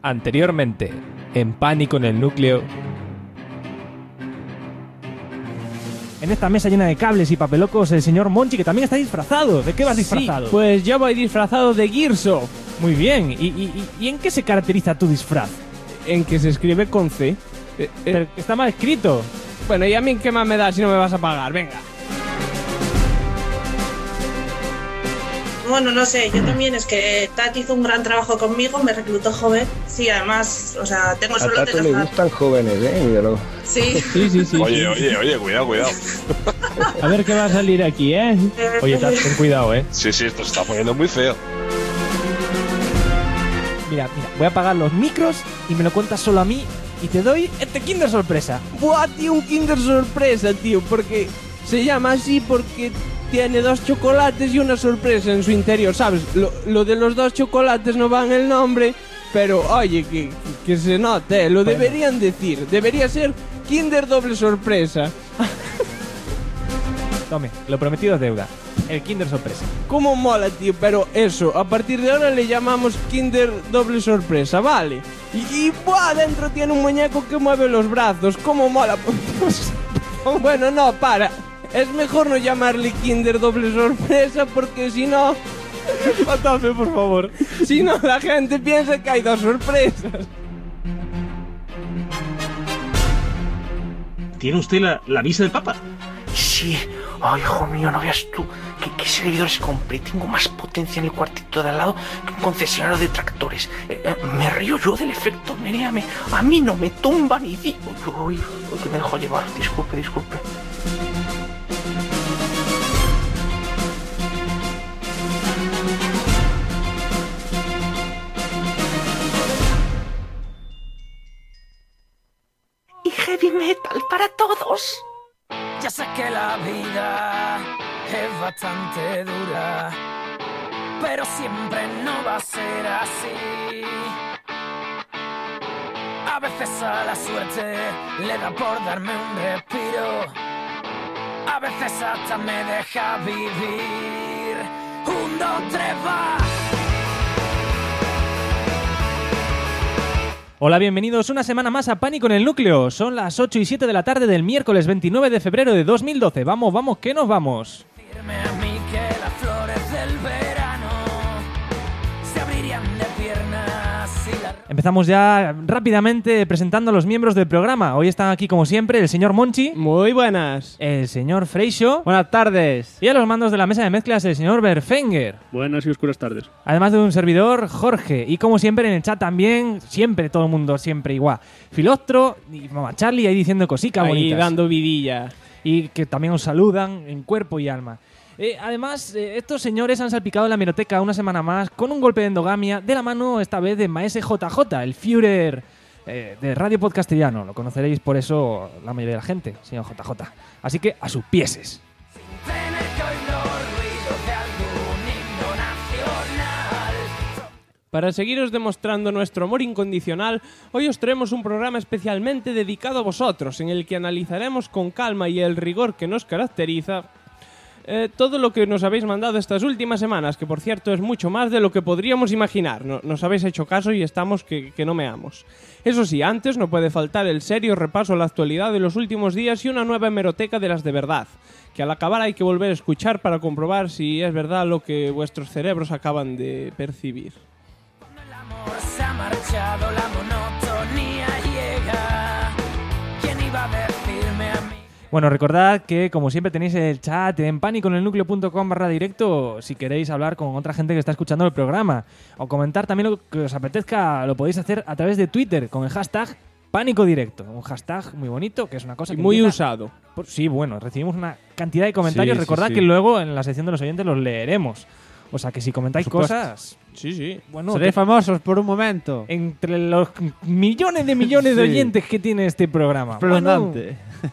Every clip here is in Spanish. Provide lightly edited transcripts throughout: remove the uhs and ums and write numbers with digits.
Anteriormente, en Pánico en el Núcleo. En esta mesa llena de cables y papelocos, el señor Monchi, que también está disfrazado. ¿De qué vas disfrazado? Sí, pues yo voy disfrazado de Gearsoft. Muy bien. ¿Y en qué se caracteriza tu disfraz? En que se escribe con C. Pero está mal escrito. Bueno, ¿y a mí qué más me da si no me vas a pagar? Venga. Bueno, no sé, yo también, es que Tati hizo un gran trabajo conmigo, me reclutó joven. Sí, además, o sea, tengo solo a Tato le gustan jóvenes, míralo. Sí. Sí. Oye, cuidado. A ver qué va a salir aquí, ¿eh? Oye, ten cuidado, ¿eh? Sí, esto se está poniendo muy feo. Mira, voy a apagar los micros y me lo cuentas solo a mí y te doy este Kinder Sorpresa. Buah, tío, un Kinder Sorpresa, tío, porque se llama así porque tiene 2 chocolates y una sorpresa en su interior, ¿sabes? Lo de los 2 chocolates no va en el nombre, pero oye, que se note, lo deberían decir. Debería ser Kinder Doble Sorpresa. Tome, lo prometido es deuda. El Kinder Sorpresa. ¿Cómo mola, tío? Pero eso, a partir de ahora le llamamos Kinder Doble Sorpresa, ¿vale? Y ¡buah! Dentro tiene un muñeco que mueve los brazos. ¿Cómo mola? Bueno, no, para. Es mejor no llamarle Kinder Doble Sorpresa porque si no... Matadme, por favor. Si no, la gente piensa que hay 2 sorpresas. ¿Tiene usted la visa del Papa? Sí. Ay, hijo mío, no veas tú qué servidores compré. Tengo más potencia en el cuartito de al lado que un concesionario de tractores. Me río yo del efecto Nerea. A mí no me tumba ni digo. Uy, que me dejo llevar. Disculpe. Y heavy metal para todos. Ya sé que la vida es bastante dura, pero siempre no va a ser así. A veces a la suerte le da por darme un respiro, a veces hasta me deja vivir. 1, 2, 3, va. Hola, bienvenidos una semana más a Pánico en el Núcleo. Son las 8 y 7 de la tarde del miércoles 29 de febrero de 2012. Vamos, que nos vamos. A mí que las flores del verano se abrirían de piernas y la... Empezamos ya rápidamente presentando a los miembros del programa. Hoy están aquí, como siempre, el señor Monchi. Muy buenas. El señor Freixo. Buenas tardes. Y a los mandos de la mesa de mezclas, el señor Berfenger. Buenas y oscuras tardes. Además de un servidor, Jorge. Y como siempre en el chat también, siempre, todo el mundo, siempre igual. Filostro y Mamá Charlie ahí diciendo cositas bonitas. Ahí dando vidilla. Y que también os saludan en cuerpo y alma. Además, estos señores han salpicado la hemeroteca una semana más con un golpe de endogamia de la mano, esta vez, de Maese JJ, el Führer de Radio Podcastellano. Lo conoceréis por eso la mayoría de la gente, señor JJ. Así que a sus pieses. Para seguiros demostrando nuestro amor incondicional, hoy os traemos un programa especialmente dedicado a vosotros, en el que analizaremos con calma y el rigor que nos caracteriza todo lo que nos habéis mandado estas últimas semanas, que por cierto es mucho más de lo que podríamos imaginar. Nos habéis hecho caso y estamos que no meamos. Eso sí, antes no puede faltar el serio repaso a la actualidad de los últimos días y una nueva hemeroteca de las de verdad, que al acabar hay que volver a escuchar para comprobar si es verdad lo que vuestros cerebros acaban de percibir. El amor se ha marchado, la monotonía llega. ¿Quién iba a decirme a mí? Bueno, recordad que, como siempre, tenéis el chat en paniconelnucleo.com/directo si queréis hablar con otra gente que está escuchando el programa. O comentar también lo que os apetezca, lo podéis hacer a través de Twitter con el hashtag PánicoDirecto. Un hashtag muy bonito, que es una cosa que muy empieza... usado. Sí, bueno, recibimos una cantidad de comentarios. Sí, Recordad sí. que luego en la sección de los oyentes los leeremos. O sea que si comentáis Por supuesto. cosas... Sí. Bueno, Seréis famosos por un momento. entre los millones de millones de Sí. oyentes que tiene este programa. Espeluznante.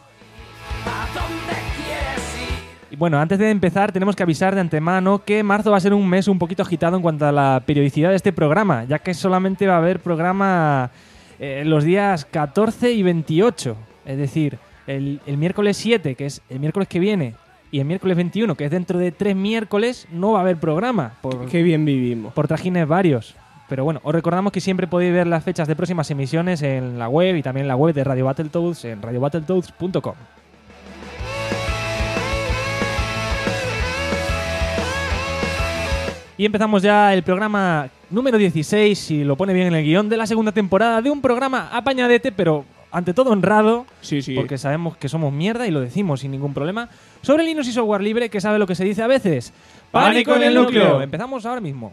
Y bueno, antes de empezar tenemos que avisar de antemano que marzo va a ser un mes un poquito agitado en cuanto a la periodicidad de este programa, ya que solamente va a haber programa los días 14 y 28. Es decir, el miércoles 7, que es el miércoles que viene, y el miércoles 21, que es dentro de 3 miércoles, no va a haber programa. Qué bien vivimos. Por trajines varios. Pero bueno, os recordamos que siempre podéis ver las fechas de próximas emisiones en la web y también en la web de Radio Battletoads en radiobattletoads.com. Y empezamos ya el programa número 16, si lo pone bien en el guión, de la segunda temporada de un programa apañadete, pero ante todo honrado, Sí, sí. porque sabemos que somos mierda y lo decimos sin ningún problema, sobre Linux y software libre, que sabe lo que se dice a veces. ¡Pánico en el núcleo! Empezamos ahora mismo.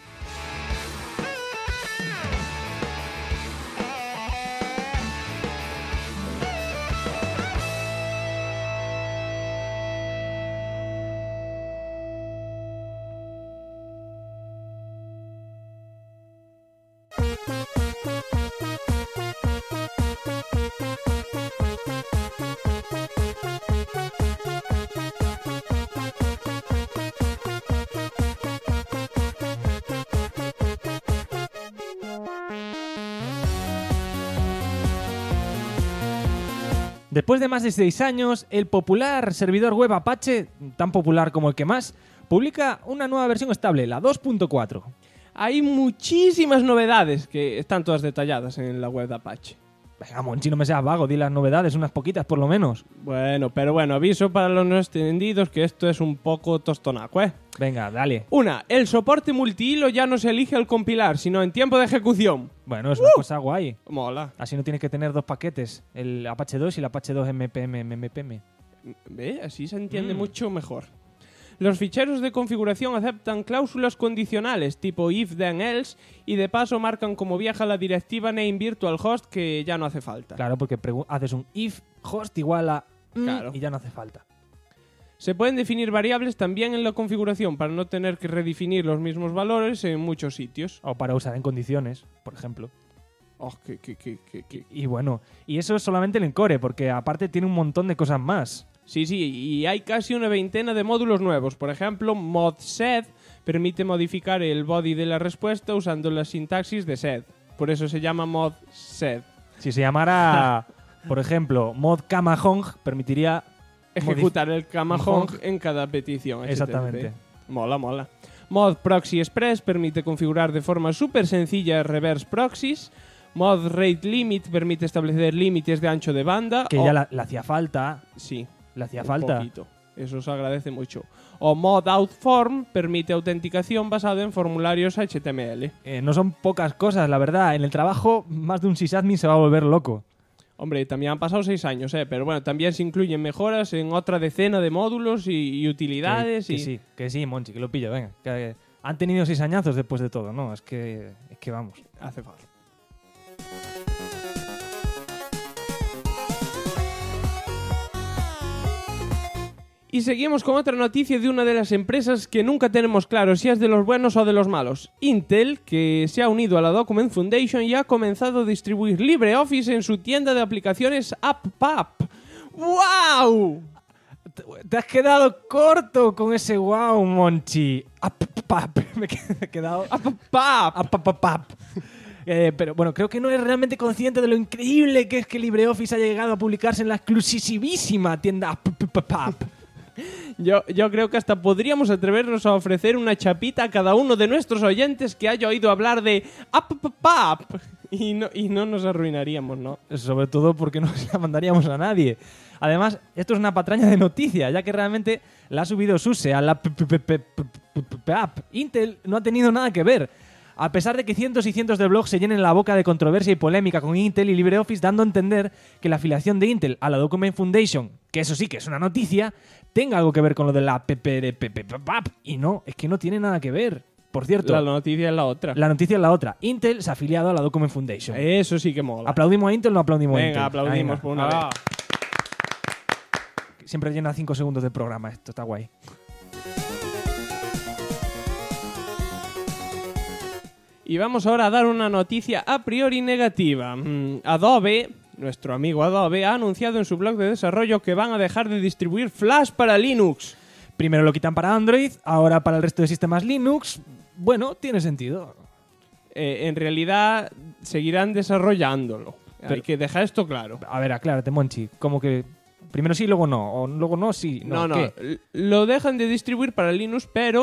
Después de más de 6 años, el popular servidor web Apache, tan popular como el que más, publica una nueva versión estable, la 2.4. Hay muchísimas novedades que están todas detalladas en la web de Apache. Venga, Monchi, no me seas vago, di las novedades, unas poquitas por lo menos. Bueno, aviso para los no entendidos que esto es un poco tostonaco, ¿eh? Venga, dale. Una, el soporte multihilo ya no se elige al compilar, sino en tiempo de ejecución. Bueno, es una cosa guay. Mola. Así no tienes que tener dos paquetes, el Apache 2 y el Apache 2 MPM. ¿Ve? Así se entiende mucho mejor. Los ficheros de configuración aceptan cláusulas condicionales tipo if then else y de paso marcan como vieja la directiva name virtual host que ya no hace falta. Claro, porque haces un if host igual a Claro. y ya no hace falta. Se pueden definir variables también en la configuración para no tener que redefinir los mismos valores en muchos sitios. O para usar en condiciones, por ejemplo. Oh, Y bueno, y eso es solamente el Encore, porque aparte tiene un montón de cosas más. Sí, y hay casi una veintena de módulos nuevos. Por ejemplo, modSed permite modificar el body de la respuesta usando la sintaxis de sed. Por eso se llama modSed. Si se llamara, por ejemplo, mod camahong, permitiría ejecutar el camahong en cada petición. Exactamente. Mola. Mod Proxy Express permite configurar de forma súper sencilla reverse proxies. Mod Rate Limit permite establecer límites de ancho de banda. Que ya le hacía falta. Sí. Le hacía Un falta. poquito. Eso se agradece mucho. O Mod Outform permite autenticación basada en formularios HTML. No son pocas cosas, la verdad. En el trabajo, más de un sysadmin se va a volver loco. Hombre, también han pasado 6 años, pero bueno, también se incluyen mejoras en otra decena de módulos y utilidades. Que sí, Monchi, que lo pillo, venga. Que han tenido 6 añazos después de todo, ¿no? Es que vamos. Hace falta. Y seguimos con otra noticia de una de las empresas que nunca tenemos claro si es de los buenos o de los malos. Intel, que se ha unido a la Document Foundation y ha comenzado a distribuir LibreOffice en su tienda de aplicaciones AppPap. ¡Wow! Te has quedado corto con ese wow, Monchi. AppPap. Me he quedado... AppPap. Pero bueno, creo que no eres realmente consciente de lo increíble que es que LibreOffice ha llegado a publicarse en la exclusivísima tienda AppPap. Yo creo que hasta podríamos atrevernos a ofrecer una chapita a cada uno de nuestros oyentes que haya oído hablar de AppPap. Y no nos arruinaríamos, ¿no? Sobre todo porque no se la mandaríamos a nadie. Además, esto es una patraña de noticia, ya que realmente la ha subido SUSE a la app. Intel no ha tenido nada que ver. A pesar de que cientos y cientos de blogs se llenen la boca de controversia y polémica con Intel y LibreOffice, dando a entender que la afiliación de Intel a la Document Foundation, que eso sí que es una noticia, tenga algo que ver con lo de la app. Y no, es que no tiene nada que ver. Por cierto, la noticia es la otra. La noticia es la otra. Intel se ha afiliado a la Document Foundation. Eso sí que mola. ¿Aplaudimos a Intel o no aplaudimos a Intel? Venga, aplaudimos por una vez. Siempre llena 5 segundos del programa. Esto está guay. Y vamos ahora a dar una noticia a priori negativa. Adobe, nuestro amigo Adobe, ha anunciado en su blog de desarrollo que van a dejar de distribuir Flash para Linux. Primero lo quitan para Android, ahora para el resto de sistemas Linux. Bueno, tiene sentido. En realidad seguirán desarrollándolo. Hay que dejar esto claro. A ver, aclárate, Monchi. Como que primero sí, luego no. O luego no, sí. No. ¿Qué? Lo dejan de distribuir para Linux, pero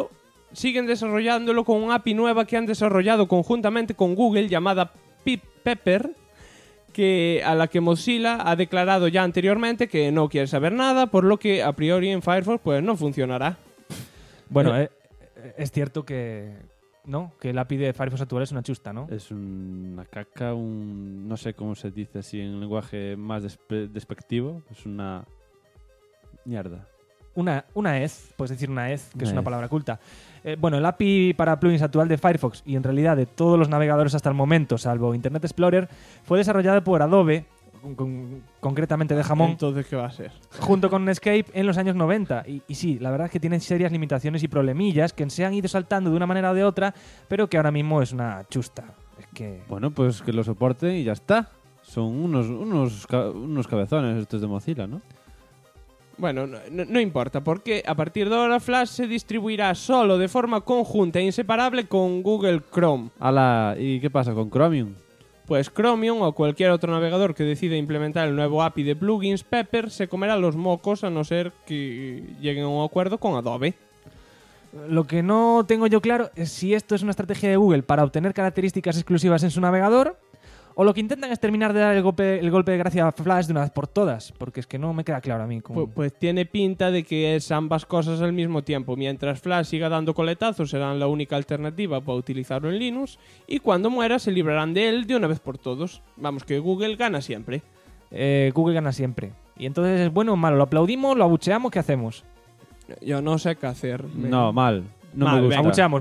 siguen desarrollándolo con una API nueva que han desarrollado conjuntamente con Google llamada Pepper, a la que Mozilla ha declarado ya anteriormente que no quiere saber nada, por lo que a priori en Firefox pues no funcionará. Bueno, es cierto que el API de Firefox actual es una chusta, ¿no? Es una caca, no sé cómo se dice así en lenguaje más despectivo. Es una mierda. Una hez, puedes decir una hez, que es una palabra culta. Bueno, el API para plugins actual de Firefox y en realidad de todos los navegadores hasta el momento, salvo Internet Explorer, fue desarrollado por Adobe, concretamente de jamón. Entonces, ¿qué va a ser? Junto con Netscape en los años 90. Y sí, la verdad es que tienen serias limitaciones y problemillas que se han ido saltando de una manera o de otra, pero que ahora mismo es una chusta. Es que... Bueno, pues que lo soporten y ya está. Son unos cabezones estos de Mozilla, ¿no? Bueno, no importa, porque a partir de ahora Flash se distribuirá solo de forma conjunta e inseparable con Google Chrome. ¿Y qué pasa con Chromium? Pues Chromium o cualquier otro navegador que decida implementar el nuevo API de plugins Pepper se comerá los mocos a no ser que lleguen a un acuerdo con Adobe. Lo que no tengo yo claro es si esto es una estrategia de Google para obtener características exclusivas en su navegador o lo que intentan es terminar de dar el golpe de gracia a Flash de una vez por todas, porque es que no me queda claro a mí. Pues tiene pinta de que es ambas cosas al mismo tiempo. Mientras Flash siga dando coletazos, serán la única alternativa para utilizarlo en Linux, y cuando muera se librarán de él de una vez por todos. Vamos, que Google gana siempre. Google gana siempre. Y entonces es bueno o malo, lo aplaudimos, lo abucheamos, ¿qué hacemos? Yo no sé qué hacer. No, mal. No mal, me gusta. Abucheamos.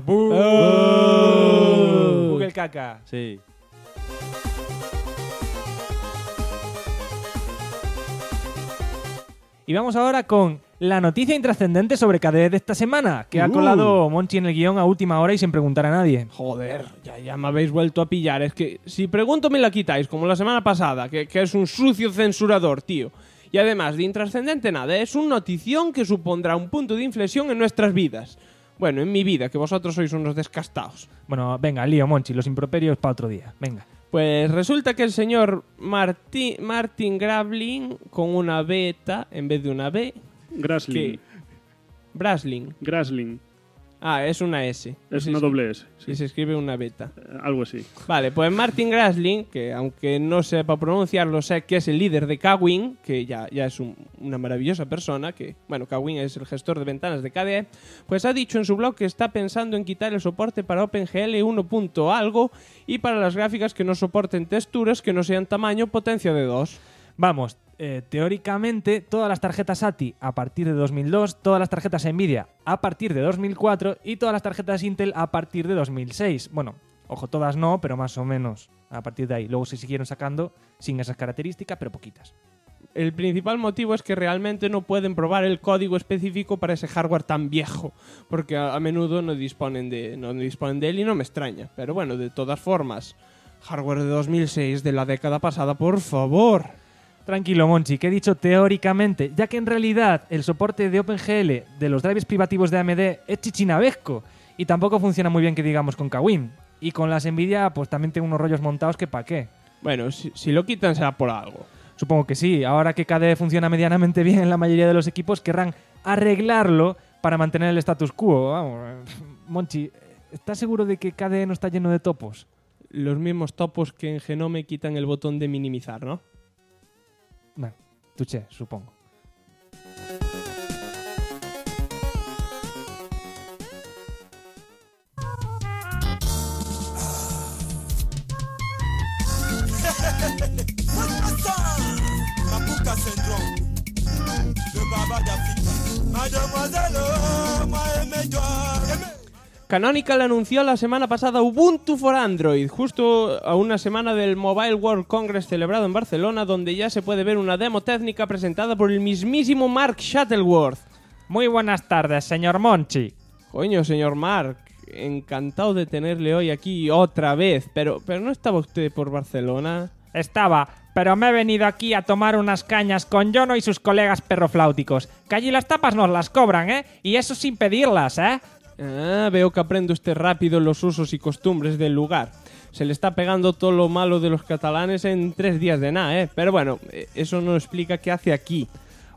Google caca. Sí. Y vamos ahora con la noticia intrascendente sobre KDE de esta semana, que ha colado Monchi en el guión a última hora y sin preguntar a nadie. Joder, ya me habéis vuelto a pillar. Es que si pregunto me la quitáis, como la semana pasada, que es un sucio censurador, tío. Y además de intrascendente nada, es una notición que supondrá un punto de inflexión en nuestras vidas. Bueno, en mi vida, que vosotros sois unos descastados. Bueno, venga, lío, Monchi, los improperios para otro día. Venga. Pues resulta que el señor Martin Grabling, con una beta en vez de una B... Grasling. Grasling. Ah, es una S. Es una doble S. Sí. Y se escribe una beta. Algo así. Vale, pues Martin Grasling, que aunque no sepa pronunciarlo, sé que es el líder de Kwin, que ya es una maravillosa persona, que, bueno, Kwin es el gestor de ventanas de KDE, pues ha dicho en su blog que está pensando en quitar el soporte para OpenGL 1. Algo y para las gráficas que no soporten texturas que no sean tamaño potencia de 2. Vamos, teóricamente todas las tarjetas ATI a partir de 2002, todas las tarjetas Nvidia a partir de 2004 y todas las tarjetas Intel a partir de 2006. Bueno, ojo, todas no, pero más o menos a partir de ahí. Luego se siguieron sacando sin esas características, pero poquitas. El principal motivo es que realmente no pueden probar el código específico para ese hardware tan viejo, porque a menudo no disponen de él y no me extraña. Pero bueno, de todas formas, hardware de 2006 de la década pasada, por favor. Tranquilo, Monchi, que he dicho teóricamente, ya que en realidad el soporte de OpenGL de los drivers privativos de AMD es chichinabesco y tampoco funciona muy bien que digamos con Kwin. Y con las Nvidia pues también tengo unos rollos montados que pa' qué. Bueno, si lo quitan será por algo. Supongo que sí. Ahora que KDE funciona medianamente bien en la mayoría de los equipos, querrán arreglarlo para mantener el status quo. Vamos, Monchi, ¿estás seguro de que KDE no está lleno de topos? Los mismos topos que en Genome quitan el botón de minimizar, ¿no? Bueno, tuché, supongo. Canonical anunció la semana pasada Ubuntu for Android, justo a una semana del Mobile World Congress celebrado en Barcelona, donde ya se puede ver una demo técnica presentada por el mismísimo Mark Shuttleworth. Muy buenas tardes, señor Monchi. Coño, señor Mark, encantado de tenerle hoy aquí otra vez, pero ¿no estaba usted por Barcelona? Estaba, pero me he venido aquí a tomar unas cañas con Jono y sus colegas perrofláuticos, que allí las tapas nos las cobran, ¿eh? Y eso sin pedirlas, ¿eh? Ah, veo que aprende usted rápido los usos y costumbres del lugar. Se le está pegando todo lo malo de los catalanes en 3 días de nada, ¿eh? Pero bueno, eso no explica qué hace aquí.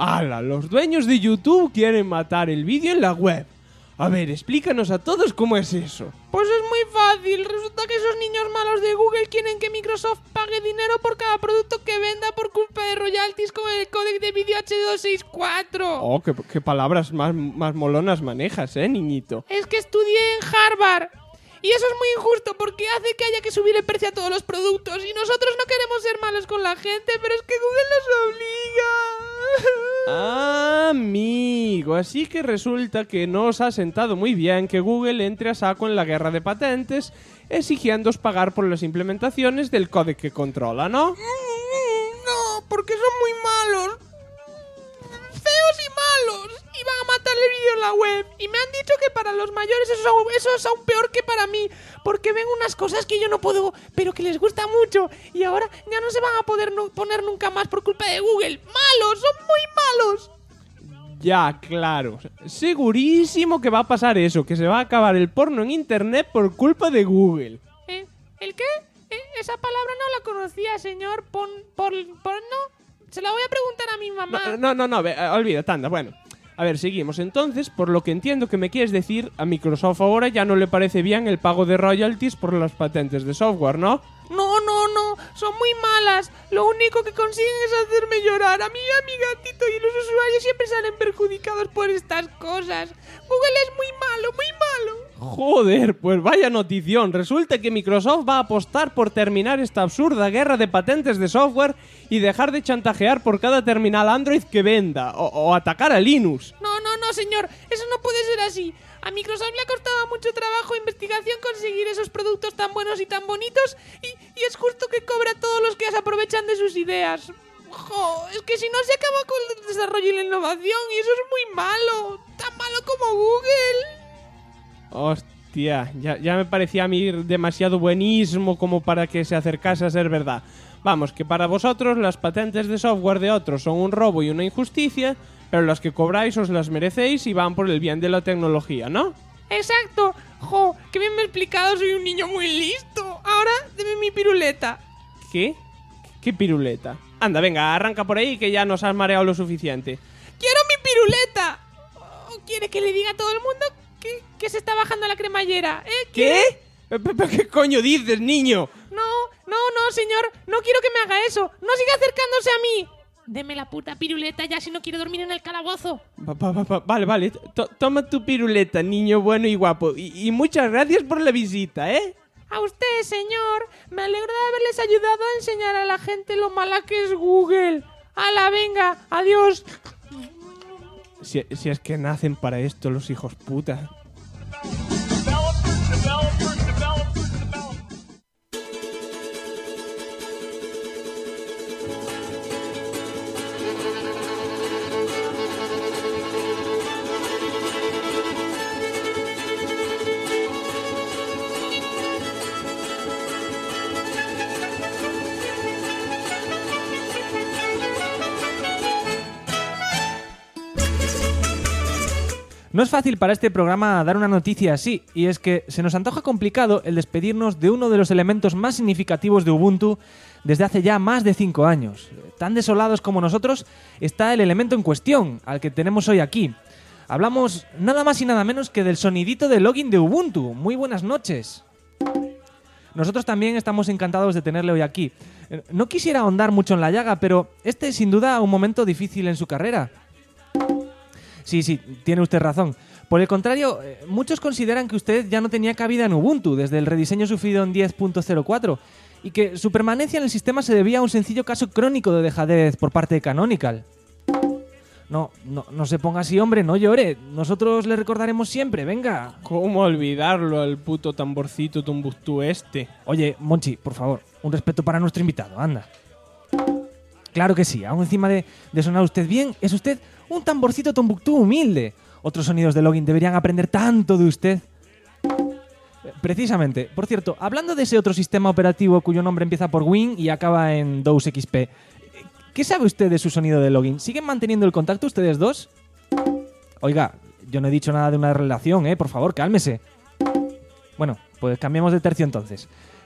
¡Hala! Los dueños de YouTube quieren matar el vídeo en la web. A ver, explícanos a todos cómo es eso. Pues es muy fácil. Resulta que esos niños malos de Google quieren que Microsoft pague dinero por cada producto que venda por culpa de royalties con el códec de vídeo H264. Oh, qué palabras más molonas manejas, niñito. Es que estudié en Harvard. Y eso es muy injusto porque hace que haya que subir el precio a todos los productos. Y nosotros no queremos ser malos con la gente, pero es que Google nos obliga. Amigo, así que resulta que no os ha sentado muy bien que Google entre a saco en la guerra de patentes exigiéndoos pagar por las implementaciones del códec que controla, ¿no? No, porque son muy malos. Feos y malos. Y van a matar el vídeo en la web. Y me han dicho que para los mayores eso es aún peor que para mí. Porque ven unas cosas que yo no puedo, pero que les gusta mucho. Y ahora ya no se van a poder poner nunca más por culpa de Google. ¡Malos! ¡Son muy malos! Ya, claro. Segurísimo que va a pasar eso. Que se va a acabar el porno en internet por culpa de Google. ¿El qué? Esa palabra no la conocía, señor. ¿Porno? Se la voy a preguntar a mi mamá. No, olvídate, anda, bueno. A ver, seguimos. Entonces, por lo que entiendo que me quieres decir, a Microsoft ahora ya no le parece bien el pago de royalties por las patentes de software, ¿no? No, son muy malas. Lo único que consiguen es hacerme llorar. A mí y a mi gatito y los usuarios siempre salen perjudicados por estas cosas. Google es muy malo, muy malo. Joder, pues vaya notición. Resulta que Microsoft va a apostar por terminar esta absurda guerra de patentes de software y dejar de chantajear por cada terminal Android que venda o atacar a Linux. No, señor, eso no puede ser así. A Microsoft le ha costado mucho trabajo e investigación conseguir esos productos tan buenos y tan bonitos y es justo que cobra a todos los que se aprovechan de sus ideas. Es que si no se acaba con el desarrollo y la innovación y eso es muy malo. Tan malo como Google. Hostia, ya me parecía a mí demasiado buenísimo como para que se acercase a ser verdad. Vamos, que para vosotros las patentes de software de otros son un robo y una injusticia, pero las que cobráis os las merecéis y van por el bien de la tecnología, ¿no? Exacto. Qué bien me he explicado, soy un niño muy listo. Ahora, deme mi piruleta. ¿Qué? ¿Qué piruleta? Anda, venga, arranca por ahí que ya nos has mareado lo suficiente. ¡Quiero mi piruleta! ¿O quiere que le diga a todo el mundo que se está bajando la cremallera? ¿Qué? ¿Pero qué coño dices, niño? No, señor, no quiero que me haga eso. No siga acercándose a mí. Deme la puta piruleta ya si no quiero dormir en el calabozo. Vale. Toma tu piruleta, niño bueno y guapo. Y muchas gracias por la visita, ¿eh? A usted, señor. Me alegro de haberles ayudado a enseñar a la gente lo mala que es Google. ¡Hala, venga! ¡Adiós! Si es que nacen para esto los hijos puta. No es fácil para este programa dar una noticia así, y es que se nos antoja complicado el despedirnos de uno de los elementos más significativos de Ubuntu desde hace ya más de 5 años. Tan desolados como nosotros está el elemento en cuestión, al que tenemos hoy aquí. Hablamos nada más y nada menos que del sonidito de login de Ubuntu. Muy buenas noches. Nosotros también estamos encantados de tenerle hoy aquí. No quisiera ahondar mucho en la llaga, pero este es sin duda un momento difícil en su carrera. Sí, tiene usted razón. Por el contrario, muchos consideran que usted ya no tenía cabida en Ubuntu desde el rediseño sufrido en 10.04 y que su permanencia en el sistema se debía a un sencillo caso crónico de dejadez por parte de Canonical. No se ponga así, hombre, no llore. Nosotros le recordaremos siempre, venga. ¿Cómo olvidarlo al puto tamborcito Tombuctú este? Oye, Monchi, por favor, un respeto para nuestro invitado, anda. Claro que sí, aún encima de sonar usted bien, es usted un tamborcito Tombuctú humilde. Otros sonidos de login deberían aprender tanto de usted. Precisamente, por cierto, hablando de ese otro sistema operativo cuyo nombre empieza por Win y acaba en 2XP, ¿qué sabe usted de su sonido de login? ¿Siguen manteniendo el contacto ustedes dos? Oiga, yo no he dicho nada de una relación, por favor, cálmese. Bueno, pues cambiemos de tercio entonces.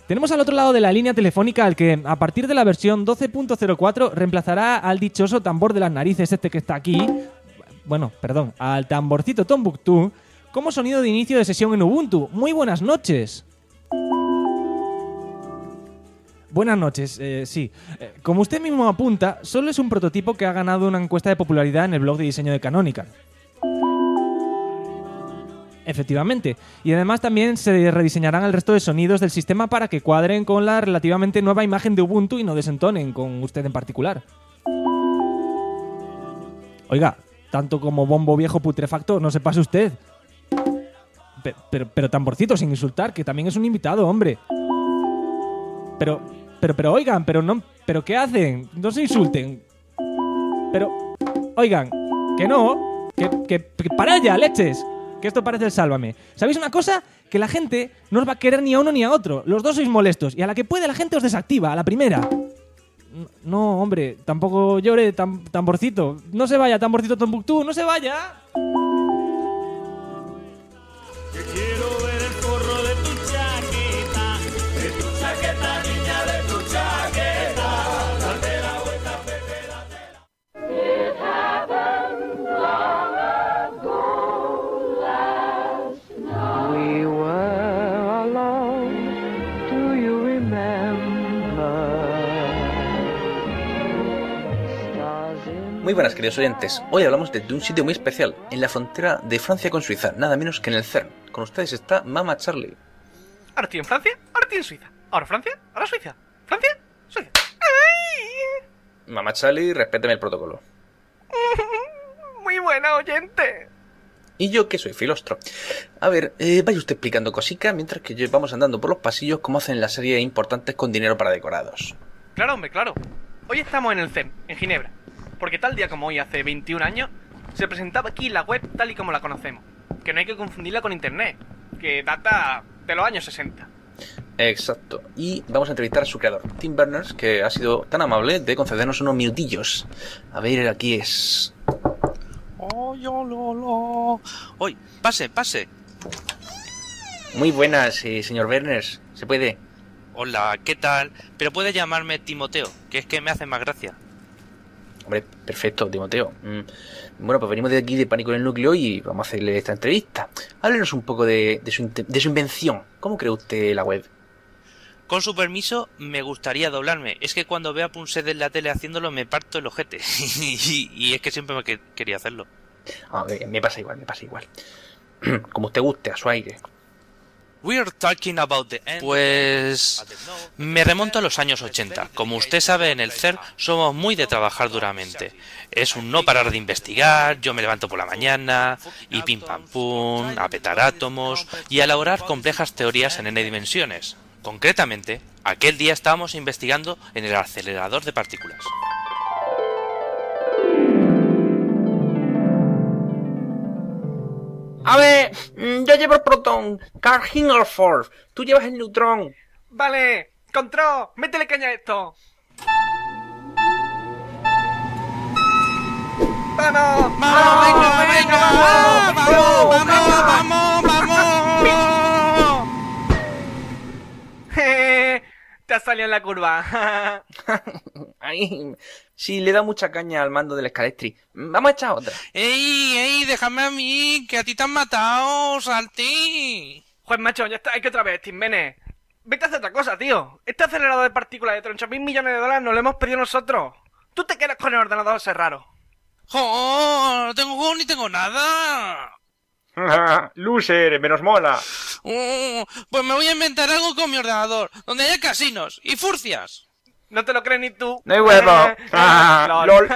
Tenemos al otro lado de la línea telefónica al que, a partir de la versión 12.04, reemplazará al dichoso tambor de las narices este que está aquí, al tamborcito Tombuctú, como sonido de inicio de sesión en Ubuntu. Muy buenas noches. Buenas noches, sí. Como usted mismo apunta, solo es un prototipo que ha ganado una encuesta de popularidad en el blog de diseño de Canonical. Efectivamente. Y además también se rediseñarán el resto de sonidos del sistema para que cuadren con la relativamente nueva imagen de Ubuntu y no desentonen con usted en particular. Oiga, tanto como bombo viejo putrefacto, no se pase usted. Pero tamborcito, sin insultar, que también es un invitado, hombre. Pero oigan, pero ¿qué hacen? No se insulten. Pero, oigan, que no, que para ya, leches. Que esto parece el Sálvame. ¿Sabéis una cosa? Que la gente no os va a querer ni a uno ni a otro. Los dos sois molestos. Y a la que puede la gente os desactiva, a la primera. No, hombre, tampoco llore, tamborcito. No se vaya, tamborcito Tombuctú, no se vaya. Quiero ver el forro de tu chaqueta, niña, de tu chaqueta. Date la vuelta, Pepe, date la... It happened long ago last night. We were alone, do you remember? Muy buenas, queridos oyentes. Hoy hablamos de un sitio muy especial, en la frontera de Francia con Suiza, nada menos que en el CERN. Con ustedes está Mama Charlie. Ahora estoy en Francia, ahora estoy en Suiza. Ahora Francia, ahora Suiza. Francia, Suiza. ¡Ay! Mama Charlie, respéteme el protocolo. Muy buena, oyente. Y yo que soy filostro. A ver, vaya usted explicando cositas mientras que vamos andando por los pasillos como hacen en la serie Importantes con dinero para decorados. Claro, hombre, claro. Hoy estamos en el CERN, en Ginebra. Porque tal día como hoy, hace 21 años, se presentaba aquí la web tal y como la conocemos. Que no hay que confundirla con internet, que data de los años 60. Exacto. Y vamos a entrevistar a su creador, Tim Berners, que ha sido tan amable de concedernos unos minutillos. A ver, aquí es... Oye, pase. Muy buenas, señor Berners. ¿Se puede? Hola, ¿qué tal? Pero puede llamarme Timoteo, que es que me hace más gracia. Hombre, perfecto, Timoteo. Bueno, pues venimos de aquí de Pánico en el Núcleo y vamos a hacerle esta entrevista. Háblenos un poco de su invención. ¿Cómo cree usted la web? Con su permiso, me gustaría doblarme. Es que cuando veo a Punset en la tele haciéndolo me parto el ojete. y es que siempre me quería hacerlo. Me pasa igual. Como usted guste, a su aire. We're talking about the end. Pues me remonto a los años 80. Como usted sabe, en el CERN somos muy de trabajar duramente. Es un no parar de investigar, yo me levanto por la mañana y pim pam pum, a petar átomos y a elaborar complejas teorías en n dimensiones. Concretamente, aquel día estábamos investigando en el acelerador de partículas. A ver, yo llevo el protón, Karl Hingelford, tú llevas el neutrón. Vale, control, métele caña a esto. ¡Vamos! ¡Vamos! Te has salido en la curva. Ay, sí, le da mucha caña al mando del Scalestri. Vamos a echar otra. ¡Ey! Déjame a mí, que a ti te han matado, Salti. Pues macho, ya está, hay que otra vez, Tim Bene. Vete a hacer otra cosa, tío. Este acelerador de partículas de 38.000 millones de dólares nos lo hemos pedido nosotros. Tú te quedas con el ordenador ese raro. ¡Jo! No tengo juego ni tengo nada. Loser, menos mola. Pues me voy a inventar algo con mi ordenador, donde haya casinos y furcias. No te lo crees ni tú. No hay huevo. LOL.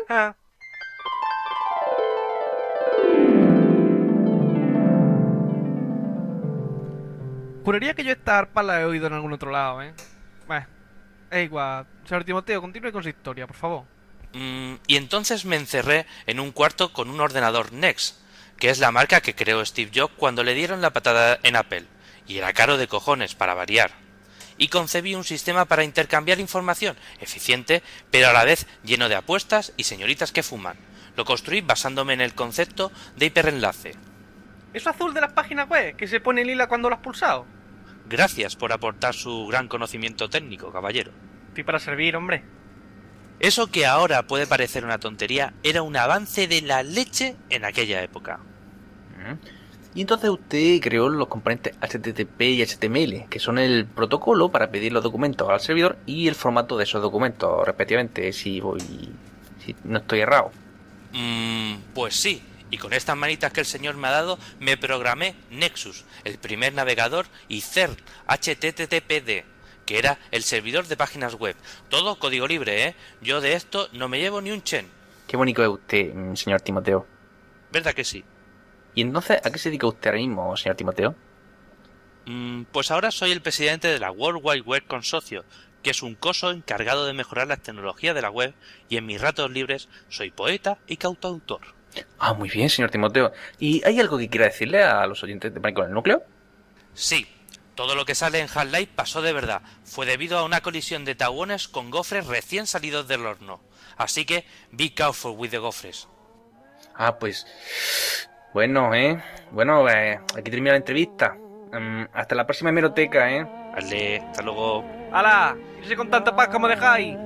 Juraría que yo esta arpa la he oído en algún otro lado, Bueno, es igual. Señor Timoteo, continúe con su historia, por favor. Y entonces me encerré en un cuarto con un ordenador NeXT, que es la marca que creó Steve Jobs cuando le dieron la patada en Apple, y era caro de cojones para variar. Y concebí un sistema para intercambiar información, eficiente, pero a la vez lleno de apuestas y señoritas que fuman. Lo construí basándome en el concepto de hiperenlace. ¿Eso azul de las páginas web que se pone lila cuando lo has pulsado? Gracias por aportar su gran conocimiento técnico, caballero. Estoy para servir, hombre. Eso que ahora puede parecer una tontería era un avance de la leche en aquella época. Y entonces usted creó los componentes HTTP y HTML, que son el protocolo para pedir los documentos al servidor y el formato de esos documentos, respectivamente, si no estoy errado. Pues sí, y con estas manitas que el señor me ha dado, me programé Nexus, el primer navegador, y CERN, HTTPD, que era el servidor de páginas web. Todo código libre, ¿eh? Yo de esto no me llevo ni un chen. Qué bonito es usted, señor Timoteo. ¿Verdad que sí? ¿Y entonces a qué se dedica usted ahora mismo, señor Timoteo? Pues ahora soy el presidente de la World Wide Web Consorcio, que es un coso encargado de mejorar las tecnologías de la web, y en mis ratos libres soy poeta y cantautor. Ah, muy bien, señor Timoteo. ¿Y hay algo que quiera decirle a los oyentes de Pánico en el Núcleo? Sí, todo lo que sale en Half-Life pasó de verdad. Fue debido a una colisión de tahuones con gofres recién salidos del horno. Así que, be careful with the gofres. Ah, pues... Bueno, Bueno, aquí termina la entrevista. Hasta la próxima hemeroteca, Vale, hasta luego. ¡Hala! Irse con tanta paz como dejáis.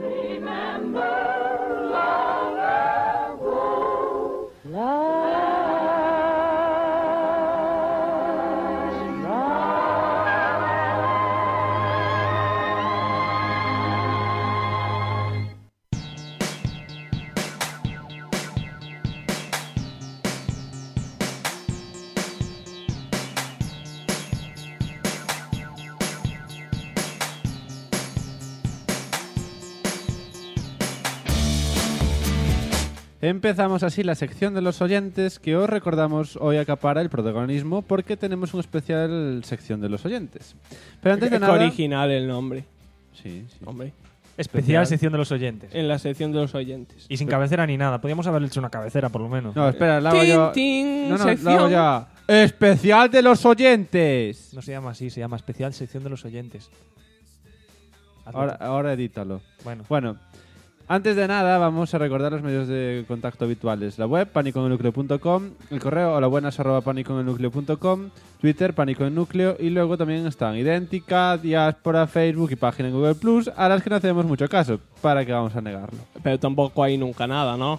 Empezamos así la sección de los oyentes, que os recordamos hoy acapara el protagonismo porque tenemos una especial sección de los oyentes. Pero antes de nada... original el nombre. Sí. Hombre. Especial sección de los oyentes. En la sección de los oyentes. Y sin cabecera ni nada. Podríamos haberle hecho una cabecera, por lo menos. No, espera, la hago yo. No, la hago ya. Especial de los oyentes. No se llama así, se llama especial sección de los oyentes. Ahora edítalo. Bueno. Antes de nada, vamos a recordar los medios de contacto habituales. La web, panicoenelnucleo.com, el correo holabuenas@panicoenelnucleo.com, Twitter, Pánico en Núcleo, y luego también están Idéntica, Diáspora, Facebook y página en Google Plus, a las que no hacemos mucho caso. ¿Para qué vamos a negarlo? Pero tampoco hay nunca nada, ¿no?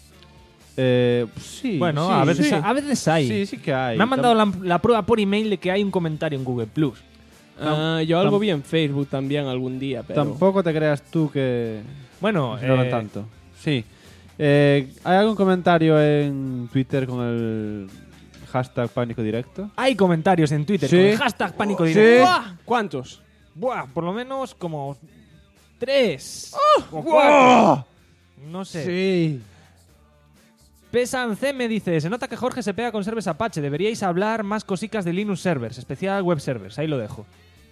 Sí. Bueno, sí, a veces hay. Sí que hay. Me han mandado la prueba por email de que hay un comentario en Google Plus. Yo algo vi en Facebook también algún día, pero... Tampoco te creas tú que... Bueno, no lo tanto. Sí. ¿Hay algún comentario en Twitter con el hashtag Pánico Directo? Hay comentarios en Twitter ¿Sí? con el hashtag Pánico Directo. ¡Buah! ¿Cuántos? Buah, por lo menos como 3 o 4. ¡Buah! No sé. Sí. Pesan C me dice, se nota que Jorge se pega con servers Apache. Deberíais hablar más cositas de Linux servers, especial web servers. Ahí lo dejo.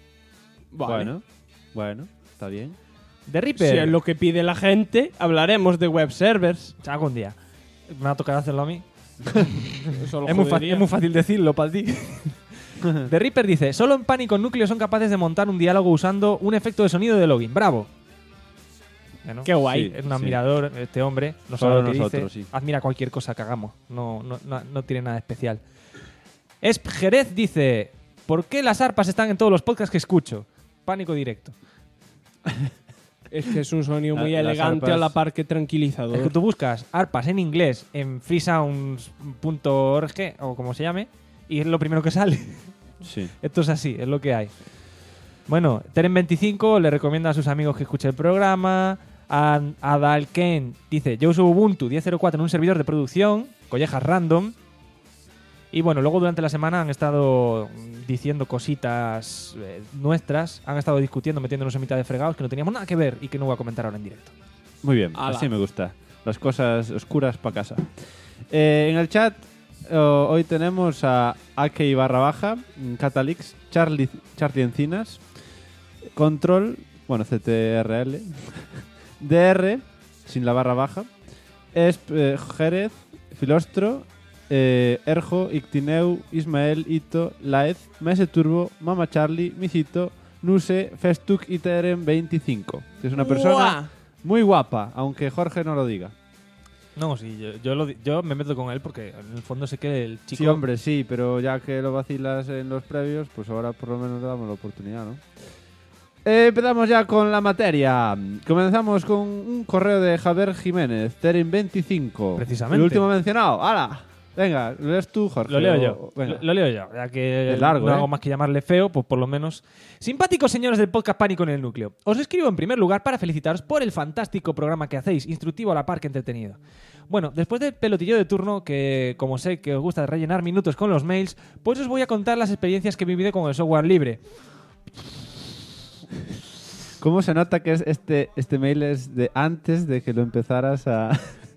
Vale. Bueno, está bien. The Reaper. Si es lo que pide la gente, hablaremos de web servers. Algún día. Me va a tocar hacerlo a mí. Eso lo es muy fácil decirlo para ti. The Reaper dice, solo en Pánico en Núcleo son capaces de montar un diálogo usando un efecto de sonido de login. ¡Bravo! Bueno, qué guay. Sí, es un admirador, este hombre. No sabe Solo lo que nosotros, dice. sí. Admira cualquier cosa que hagamos. No tiene nada especial. Esp Jerez dice, ¿por qué las arpas están en todos los podcasts que escucho? Pánico Directo. Es que es un sonido muy Las elegante arpas- a la par que tranquilizador. Es que tú buscas arpas en inglés en freesounds.org o como se llame y es lo primero que sale. Sí. Esto es así, es lo que hay. Bueno, Teren25 le recomienda a sus amigos que escuchen el programa. Adalken dice, yo uso Ubuntu 10.04 en un servidor de producción, collejas random. Y bueno, luego durante la semana han estado diciendo cositas nuestras, han estado discutiendo, metiéndonos en mitad de fregados que no teníamos nada que ver y que no voy a comentar ahora en directo. Muy bien, Ala. así me gusta. Las cosas oscuras para casa. En el chat hoy tenemos a Aki _, Catalix, Charlie Encinas, Control, bueno, CTRL, DR, sin la _, Jerez, Filostro, Erjo, Ictineu, Ismael, Ito, Laez, Mese Turbo, Mama Charlie, Misito, Nuse, Festuk y Teren 25. Que es una persona muy guapa, aunque Jorge no lo diga. No, sí, yo me meto con él porque en el fondo sé que el chico... Sí, hombre, sí, pero ya que lo vacilas en los previos, pues ahora por lo menos le damos la oportunidad, ¿no? Empezamos ya con la materia. Comenzamos con un correo de Javier Jiménez, Terin25. Precisamente. El último mencionado. ¡Hala! Venga, ¿lo lees tú, Jorge? Lo leo yo. Venga. Lo leo yo, ya que es largo, no hago más que llamarle feo, pues por lo menos. Simpáticos señores del podcast Pánico en el Núcleo. Os escribo en primer lugar para felicitaros por el fantástico programa que hacéis, instructivo a la par que entretenido. Bueno, después del pelotillo de turno, que como sé que os gusta rellenar minutos con los mails, pues os voy a contar las experiencias que he vivido con el software libre. ¿Cómo se nota que este mail es de antes de que lo empezaras a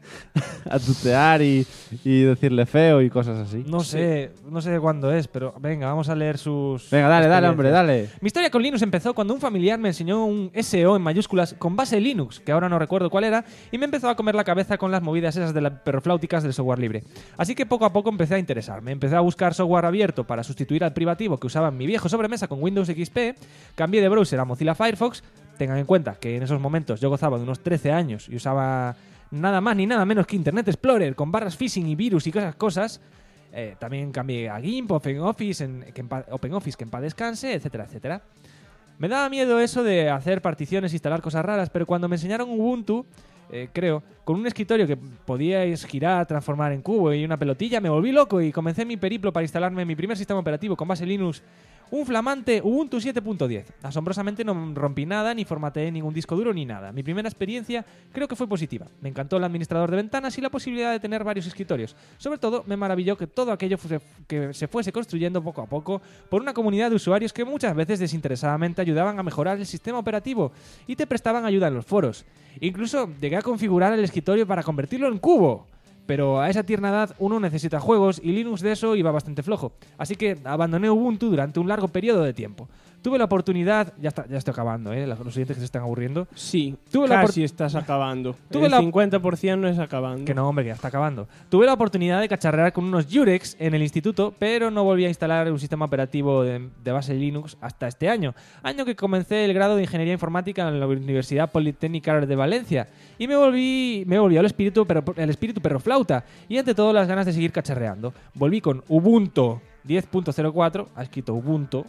tutear y decirle feo y cosas así? No sé de cuándo es, pero venga, vamos a leer sus... Venga, dale, hombre, dale. Mi historia con Linux empezó cuando un familiar me enseñó un SEO en mayúsculas con base Linux, que ahora no recuerdo cuál era, y me empezó a comer la cabeza con las movidas esas de las perrofláuticas del software libre. Así que poco a poco empecé a interesarme. Empecé a buscar software abierto para sustituir al privativo que usaba en mi viejo sobremesa con Windows XP, cambié de browser a Mozilla Firefox. Tengan en cuenta que en esos momentos yo gozaba de unos 13 años y usaba nada más ni nada menos que Internet Explorer con barras phishing y virus y esas cosas. También cambié a GIMP, OpenOffice, que en paz descanse, etcétera, etcétera. Me daba miedo eso de hacer particiones, instalar cosas raras, pero cuando me enseñaron Ubuntu, creo, con un escritorio que podíais girar, transformar en cubo y una pelotilla, me volví loco y comencé mi periplo para instalarme mi primer sistema operativo con base Linux, un flamante Ubuntu 7.10. Asombrosamente no rompí nada, ni formateé ningún disco duro ni nada. Mi primera experiencia creo que fue positiva. Me encantó el administrador de ventanas y la posibilidad de tener varios escritorios. Sobre todo, me maravilló que todo aquello que se fuese construyendo poco a poco por una comunidad de usuarios que muchas veces desinteresadamente ayudaban a mejorar el sistema operativo y te prestaban ayuda en los foros. Incluso llegué a configurar el escritorio para convertirlo en cubo. Pero a esa tierna edad uno necesita juegos y Linux de eso iba bastante flojo. Así que abandoné Ubuntu durante un largo periodo de tiempo. Tuve la oportunidad... Ya estoy acabando, los oyentes que se están aburriendo. Sí, tuve casi estás acabando. El 50% no es acabando. Que no, hombre, que ya está acabando. Tuve la oportunidad de cacharrear con unos Jurex en el instituto, pero no volví a instalar un sistema operativo de base Linux hasta este año. Año que comencé el grado de Ingeniería Informática en la Universidad Politécnica de Valencia. Y me volvió el espíritu perroflauta. Y ante todo las ganas de seguir cacharreando. Volví con Ubuntu 10.04, ha escrito Ubuntu.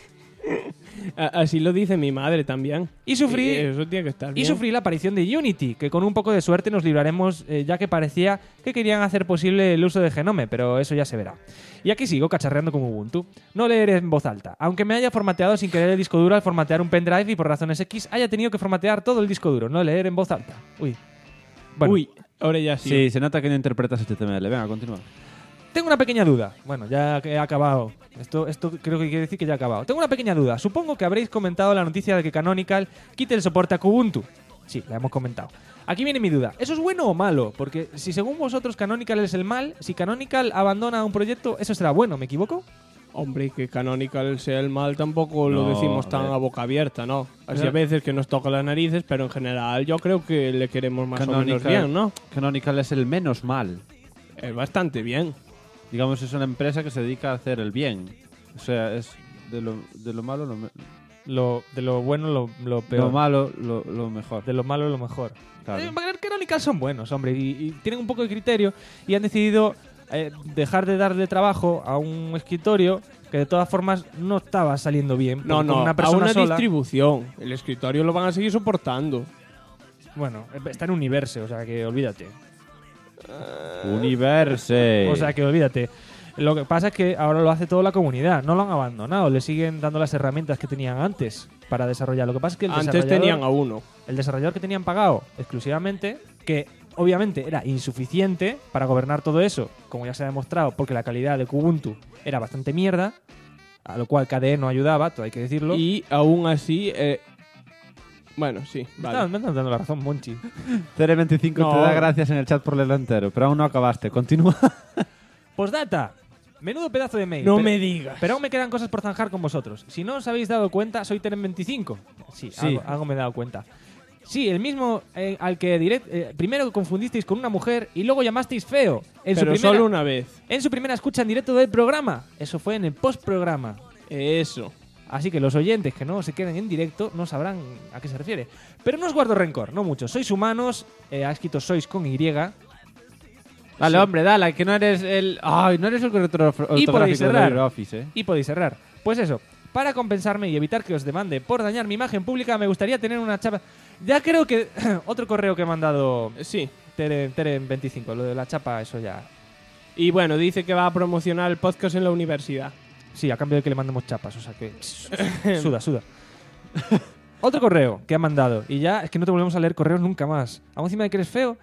Así lo dice mi madre también. Y sufrí, eso tiene que estar bien. Y sufrí la aparición de Unity, que con un poco de suerte nos libraremos, ya que parecía que querían hacer posible el uso de Genome, pero eso ya se verá. Y aquí sigo cacharreando con Ubuntu. No leeré en voz alta. Aunque me haya formateado sin querer el disco duro al formatear un pendrive y por razones X haya tenido que formatear todo el disco duro. No leer en voz alta. Bueno. Uy, ahora ya sí. Sí, se nota que no interpretas HTML. Venga, continúa. Tengo una pequeña duda. Bueno, ya que he acabado. Esto creo que quiere decir que ya he acabado. Tengo una pequeña duda. Supongo que habréis comentado la noticia de que Canonical quite el soporte a Kubuntu. Sí, la hemos comentado. Aquí viene mi duda. ¿Eso es bueno o malo? Porque si según vosotros Canonical es el mal, si Canonical abandona un proyecto, ¿eso será bueno? ¿Me equivoco? Hombre, que Canonical sea el mal tampoco lo decimos tan a boca abierta, ¿no? Así a veces que nos toca las narices, pero en general yo creo que le queremos más o menos bien, ¿no? Canonical es el menos mal. Es bastante bien. Digamos, es una empresa que se dedica a hacer el bien. O sea, es de lo malo de lo bueno lo peor. Lo malo lo mejor. De lo malo lo mejor. Claro. Canonical son buenos, hombre, y tienen un poco de criterio y han decidido dejar de darle trabajo a un escritorio que de todas formas no estaba saliendo bien. No, una persona a una sola, distribución. El escritorio lo van a seguir soportando. Bueno, está en Universe, o sea que olvídate. Universe. O sea que olvídate. Lo que pasa es que ahora lo hace toda la comunidad. No lo han abandonado. Le siguen dando las herramientas que tenían antes para desarrollar. Lo que pasa es que antes tenían a uno. El desarrollador que tenían pagado exclusivamente, que obviamente era insuficiente para gobernar todo eso, como ya se ha demostrado, porque la calidad de Kubuntu era bastante mierda, a lo cual KDE no ayudaba, todo hay que decirlo. Y aún así... Bueno, sí, vale. Me están dando la razón, Monchi. Tere25 te da gracias en el chat por leerlo entero, pero aún no acabaste. Continúa. Postdata. Menudo pedazo de mail. No me digas. Pero aún me quedan cosas por zanjar con vosotros. Si no os habéis dado cuenta, soy Teren25. Sí. Algo me he dado cuenta. Sí, el mismo al que primero confundisteis con una mujer y luego llamasteis feo. Pero solo una vez. En su primera escucha en directo del programa. Eso fue en el postprograma. Eso. Así que los oyentes que no se queden en directo no sabrán a qué se refiere. Pero no os guardo rencor, no mucho. Sois humanos, ha escrito sois con Y. Dale, Sí. hombre, dale, que no eres el... Ay, no eres el corrector Y podéis ortográfico de cerrar. LibreOffice, ¿eh? Y podéis cerrar. Pues eso, para compensarme y evitar que os demande por dañar mi imagen pública, me gustaría tener una chapa... Ya creo que... otro correo que he mandado... Sí. Tere25, lo de la chapa, eso ya... Y bueno, dice que va a promocionar el podcast en la universidad. Sí, a cambio de que le mandemos chapas, o sea que... suda. Otro correo que ha mandado. Y ya es que no te volvemos a leer correos nunca más. Aún encima de que eres feo.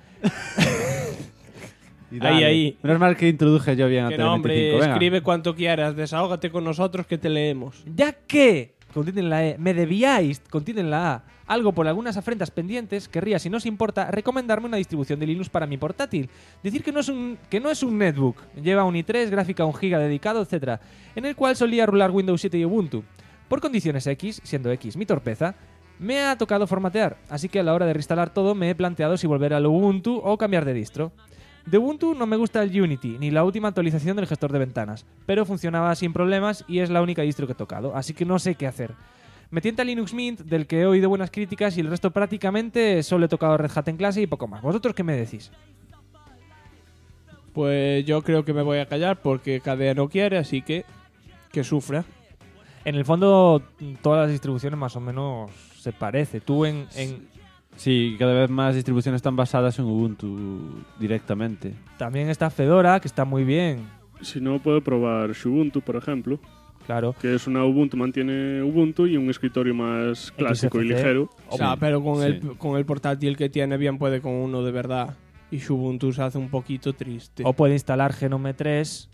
Y dale. Ahí. Menos mal que introduje yo bien a Que Tele no, hombre, 25. Venga. escribe cuanto quieras, desahógate con nosotros que te leemos. Ya que, contienen la E, me debíais, contienen la A, algo por algunas afrentas pendientes, querría, si no os importa, recomendarme una distribución de Linux para mi portátil. Decir que no es un netbook, lleva un i3, gráfica 1 GB dedicado, etc., en el cual solía rular Windows 7 y Ubuntu. Por condiciones X, siendo X mi torpeza, me ha tocado formatear, así que a la hora de reinstalar todo me he planteado si volver al Ubuntu o cambiar de distro. De Ubuntu no me gusta el Unity, ni la última actualización del gestor de ventanas, pero funcionaba sin problemas y es la única distro que he tocado, así que no sé qué hacer. Me tienta Linux Mint, del que he oído buenas críticas, y el resto prácticamente solo he tocado Red Hat en clase y poco más. ¿Vosotros qué me decís? Pues yo creo que me voy a callar porque KDE no quiere, así que sufra. En el fondo, todas las distribuciones más o menos se parece. Tú en Sí, cada vez más distribuciones están basadas en Ubuntu directamente. También está Fedora, que está muy bien. Si no, puedo probar Ubuntu, por ejemplo. Claro. Que es una Ubuntu, mantiene Ubuntu y un escritorio más clásico y XFCE. ligero. O sea, pero con, Sí. con el portátil que tiene bien puede con uno de verdad. Y Ubuntu se hace un poquito triste. O puede instalar Genome 3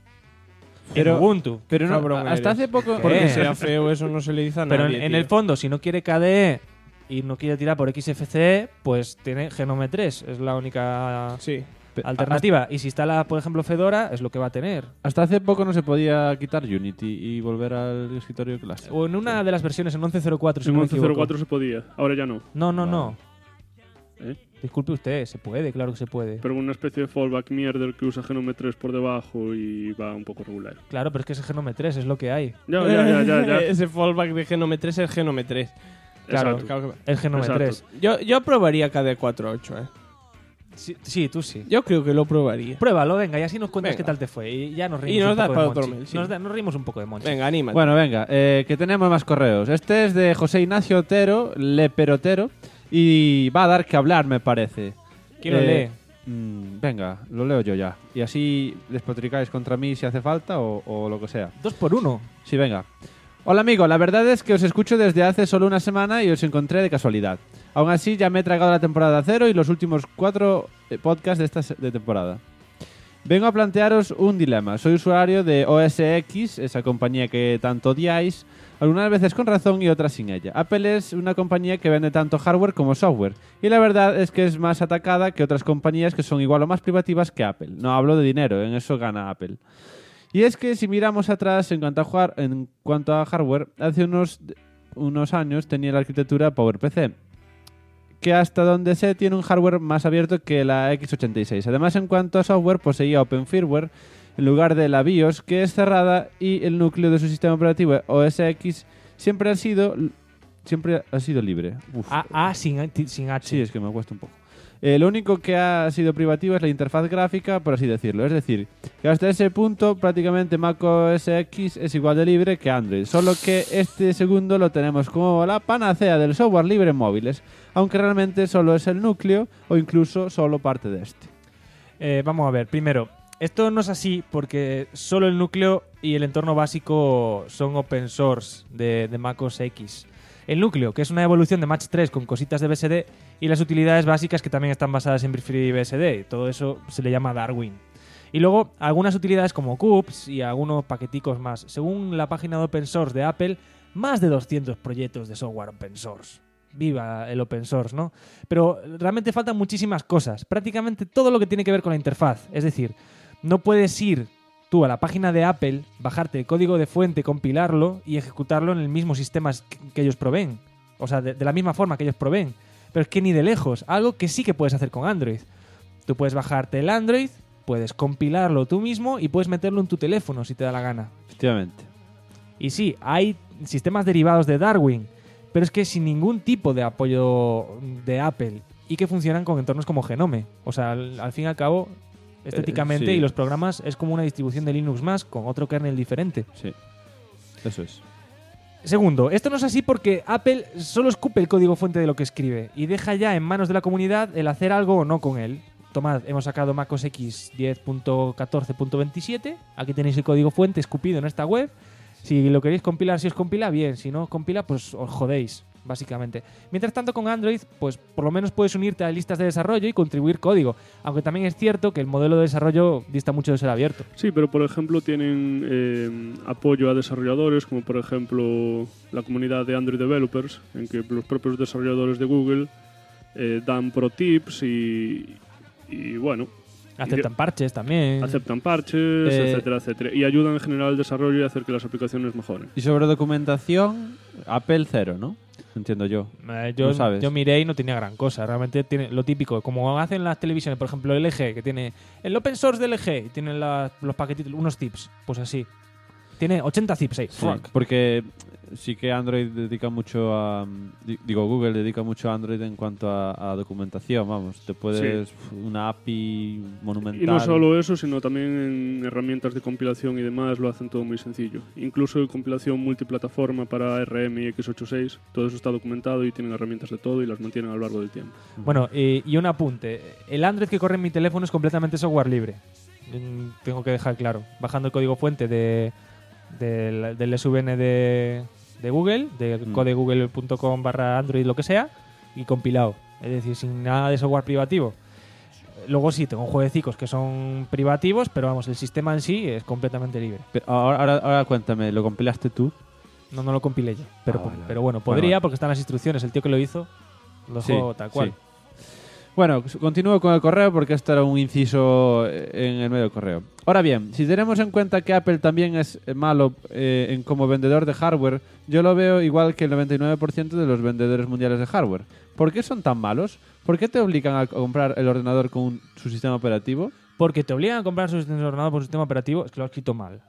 Pero- en Ubuntu. Pero no, Cabrón hasta eres. hace poco... Porque sea feo, eso no se le dice a Pero nadie. en tío. el fondo, si no quiere KDE y no quiere tirar por XFCE, pues tiene Genome 3. Es la única Sí. alternativa. Y si instala, por ejemplo, Fedora, es lo que va a tener. Hasta hace poco no se podía quitar Unity y volver al escritorio clásico. O en una de las versiones, en 11.04, si En no me equivoco. 11.04 se podía, ahora ya no. No. ¿Eh? Disculpe usted, se puede, claro que se puede. Pero una especie de fallback mierder que usa Genome 3 por debajo y va un poco regular. Claro, pero es que ese Genome 3 es lo que hay. Ya. Ese fallback de Genome 3 es Genome 3. Claro, Exacto. Claro que- el Genome Exacto. 3. Yo probaría KDE 4.8, Sí, tú sí. Yo creo que lo probaría. Pruébalo, venga, y así nos cuentas Venga. qué tal te fue. Y ya nos reímos Y nos un das poco para de otro Monchi. mail, sí. Nos reímos un poco de Monchi. Venga, anímate. Bueno, venga, que tenemos más correos. Este es de José Ignacio Otero, Leperotero, y va a dar que hablar, me parece. ¿Quién lo lee? Venga, lo leo yo ya. Y así despotricáis contra mí si hace falta o lo que sea. 2 por 1. Sí, venga. Hola amigo, la verdad es que os escucho desde hace solo una semana y os encontré de casualidad. Aún así ya me he tragado la temporada 0 y los últimos 4 podcasts de esta de temporada. Vengo a plantearos un dilema. Soy usuario de OS X, esa compañía que tanto odiáis, algunas veces con razón y otras sin ella. Apple es una compañía que vende tanto hardware como software, y la verdad es que es más atacada que otras compañías que son igual o más privativas que Apple. No hablo de dinero, en eso gana Apple. Y es que si miramos atrás en cuanto a hardware, hace unos años tenía la arquitectura PowerPC, que hasta donde sé tiene un hardware más abierto que la x86. Además, en cuanto a software, poseía OpenFirmware en lugar de la BIOS, que es cerrada, y el núcleo de su sistema operativo OS X siempre ha sido libre. Uf. A sin H. Sí, es que me cuesta un poco. Lo único que ha sido privativo es la interfaz gráfica, por así decirlo. Es decir, que hasta ese punto prácticamente Mac OS X es igual de libre que Android. Solo que este segundo lo tenemos como la panacea del software libre en móviles, aunque realmente solo es el núcleo o incluso solo parte de este. Vamos a ver, primero, esto no es así porque solo el núcleo y el entorno básico son open source de Mac OS X. El núcleo, que es una evolución de Match 3 con cositas de BSD, y las utilidades básicas que también están basadas en Free BSD. Todo eso se le llama Darwin. Y luego algunas utilidades como CUPS y algunos paqueticos más. Según la página de open source de Apple, más de 200 proyectos de software open source. Viva el open source, ¿no? Pero realmente faltan muchísimas cosas. Prácticamente todo lo que tiene que ver con la interfaz. Es decir, no puedes ir tú a la página de Apple, bajarte el código de fuente, compilarlo y ejecutarlo en el mismo sistema que ellos proveen. O sea, de la misma forma que ellos proveen. Pero es que ni de lejos. Algo que sí que puedes hacer con Android. Tú puedes bajarte el Android, puedes compilarlo tú mismo y puedes meterlo en tu teléfono si te da la gana. Efectivamente. Y sí, hay sistemas derivados de Darwin, pero es que sin ningún tipo de apoyo de Apple y que funcionan con entornos como Genome. O sea, al fin y al cabo, estéticamente, sí. y los programas es como una distribución de Linux más con otro kernel diferente. Sí, eso es. Segundo, esto no es así porque Apple solo escupe el código fuente de lo que escribe y deja ya en manos de la comunidad el hacer algo o no con él. Tomad, hemos sacado macOS X 10.14.27. Aquí tenéis el código fuente escupido en esta web. Si lo queréis compilar, si os compila, bien. Si no os compila, pues os jodéis, básicamente. Mientras tanto, con Android, pues por lo menos puedes unirte a listas de desarrollo y contribuir código. Aunque también es cierto que el modelo de desarrollo dista mucho de ser abierto. Sí, pero por ejemplo tienen apoyo a desarrolladores, como por ejemplo la comunidad de Android Developers, en que los propios desarrolladores de Google dan pro tips y bueno... Aceptan parches también. Aceptan parches, etcétera, etcétera. Y ayudan en general al desarrollo y a hacer que las aplicaciones mejoren. Y sobre documentación, Apple 0, ¿no? Entiendo yo. Yo miré y no tenía gran cosa. Realmente tiene lo típico. Como hacen las televisiones, por ejemplo, LG, que tiene el open source de LG y tienen los paquetitos, unos tips. Pues así. Tiene 80 zips ahí. Sí, porque sí que Android dedica mucho a... Google dedica mucho a Android en cuanto a documentación, vamos. Te puedes... Una API monumental. Y no solo eso, sino también en herramientas de compilación y demás lo hacen todo muy sencillo. Incluso compilación multiplataforma para RM y x86. Todo eso está documentado y tienen herramientas de todo y las mantienen a lo largo del tiempo. Bueno, y un apunte. El Android que corre en mi teléfono es completamente software libre. Tengo que dejar claro. Bajando el código fuente del SVN de Google, del codegoogle.com/Android, lo que sea, y compilado. Es decir, sin nada de software privativo. Luego sí, tengo jueguecicos que son privativos, pero vamos, el sistema en sí es completamente libre. Pero ahora cuéntame, ¿lo compilaste tú? No lo compilé yo. Pero, vale. pero bueno, podría porque están las instrucciones. El tío que lo hizo lo dejó tal cual. Sí. Bueno, continúo con el correo porque esto era un inciso en el medio del correo. Ahora bien, si tenemos en cuenta que Apple también es malo como vendedor de hardware, yo lo veo igual que el 99% de los vendedores mundiales de hardware. ¿Por qué son tan malos? ¿Por qué te obligan a comprar el ordenador con su sistema operativo? Porque te obligan a comprar su ordenador con su sistema operativo. Es que lo has escrito mal.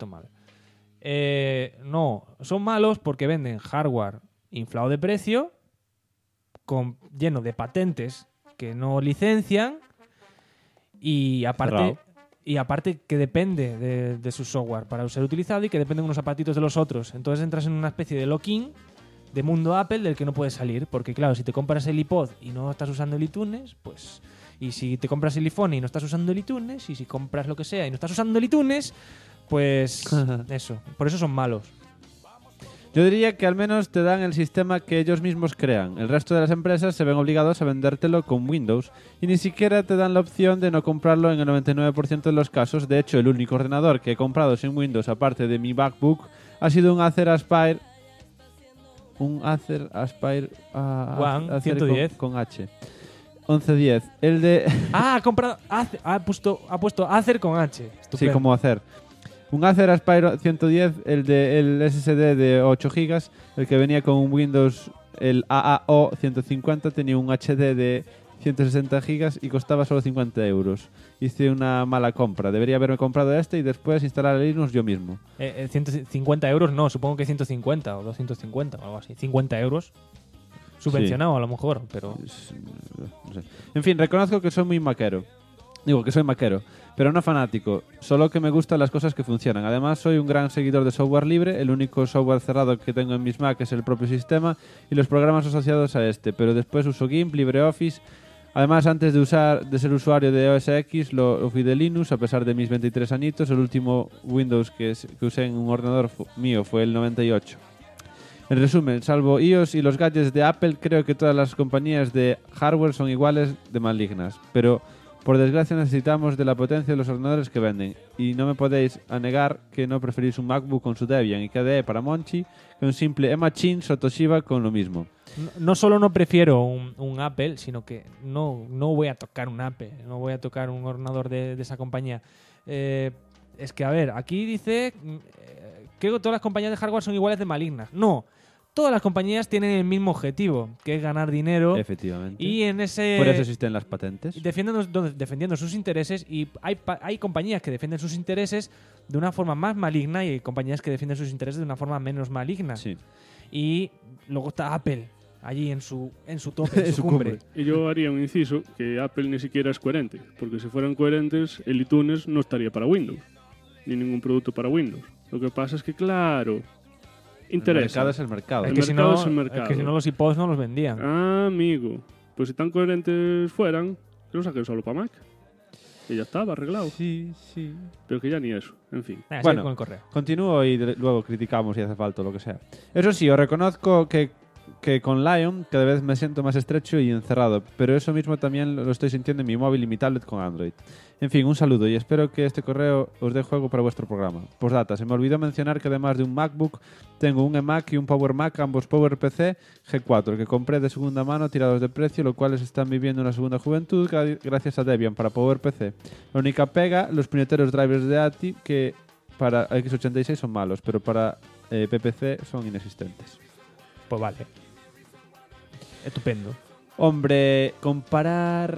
No, son malos porque venden hardware inflado de precio, lleno de patentes que no licencian y aparte que depende de su software para ser utilizado y que dependen unos aparatitos de los otros. Entonces entras en una especie de lock-in de mundo Apple del que no puedes salir, porque claro, si te compras el iPod y no estás usando el iTunes, pues... Y si te compras el iPhone y no estás usando el iTunes, y si compras lo que sea y no estás usando el iTunes, pues eso. Por eso son malos. Yo diría que al menos te dan el sistema que ellos mismos crean. El resto de las empresas se ven obligados a vendértelo con Windows y ni siquiera te dan la opción de no comprarlo en el 99% de los casos. De hecho, el único ordenador que he comprado sin Windows, aparte de mi MacBook, ha sido un Acer Aspire... One 110 con H. 1110. El de... ha comprado... Ha puesto Acer con H. Estupendo. Sí, como Acer. Un Acer Aspire 110, el SSD de 8 GB, el que venía con un Windows, el AAO 150, tenía un HD de 160 GB y costaba solo 50 euros. Hice una mala compra. Debería haberme comprado este y después instalar el Linux yo mismo. 150 euros no, supongo que 150 o 250 o algo así. 50 euros. Subvencionado sí. A lo mejor, pero... No sé. En fin, reconozco que soy muy maquero. Digo que soy maquero, pero no fanático, solo que me gustan las cosas que funcionan. Además, soy un gran seguidor de software libre. El único software cerrado que tengo en mis Mac es el propio sistema y los programas asociados a este, pero después uso GIMP, LibreOffice. Además, antes de ser usuario de OS X, lo fui de Linux, a pesar de mis 23 añitos. El último Windows que usé en un ordenador mío fue el 98. En resumen, salvo iOS y los gadgets de Apple, creo que todas las compañías de hardware son iguales de malignas, pero... Por desgracia necesitamos de la potencia de los ordenadores que venden y no me podéis negar que no preferís un MacBook con su Debian y KDE para Monchi que un simple eMachines o Toshiba con lo mismo. No solo no prefiero un Apple, sino que no voy a tocar un Apple, no voy a tocar un ordenador de esa compañía. Es que, a ver, aquí dice que todas las compañías de hardware son iguales de malignas. No. Todas las compañías tienen el mismo objetivo, que es ganar dinero. Efectivamente. Y en ese... Por eso existen las patentes. Defendiendo sus intereses. Y hay compañías que defienden sus intereses de una forma más maligna y hay compañías que defienden sus intereses de una forma menos maligna. Sí. Y luego está Apple. allí en su tope, en su cumbre. Y yo haría un inciso que Apple ni siquiera es coherente, porque si fueran coherentes, el iTunes no estaría para Windows, ni ningún producto para Windows. Lo que pasa es que, claro, interesa. El mercado es el mercado. Es El que, si mercado no, es el mercado. es que si no los iPods no los vendían. Amigo, pues si tan coherentes fueran, que lo saquen solo para Mac. Y ya estaba arreglado. Sí. Pero que ya ni eso, en fin. Bueno, con el correo. Continúo y luego criticamos si hace falta o lo que sea. Eso sí, os reconozco que con Lion cada vez me siento más estrecho y encerrado, pero eso mismo también lo estoy sintiendo en mi móvil y mi tablet con Android. En fin, un saludo y espero que este correo os dé juego para vuestro programa. Postdata, se me olvidó mencionar que además de un MacBook, tengo un eMac y un Power Mac, ambos PowerPC G4, que compré de segunda mano tirados de precio, lo cual están viviendo una segunda juventud gracias a Debian para PowerPC. La única pega, los puñeteros drivers de ATI, que para x86 son malos, pero para PPC son inexistentes. Pues vale. Estupendo. Hombre, comparar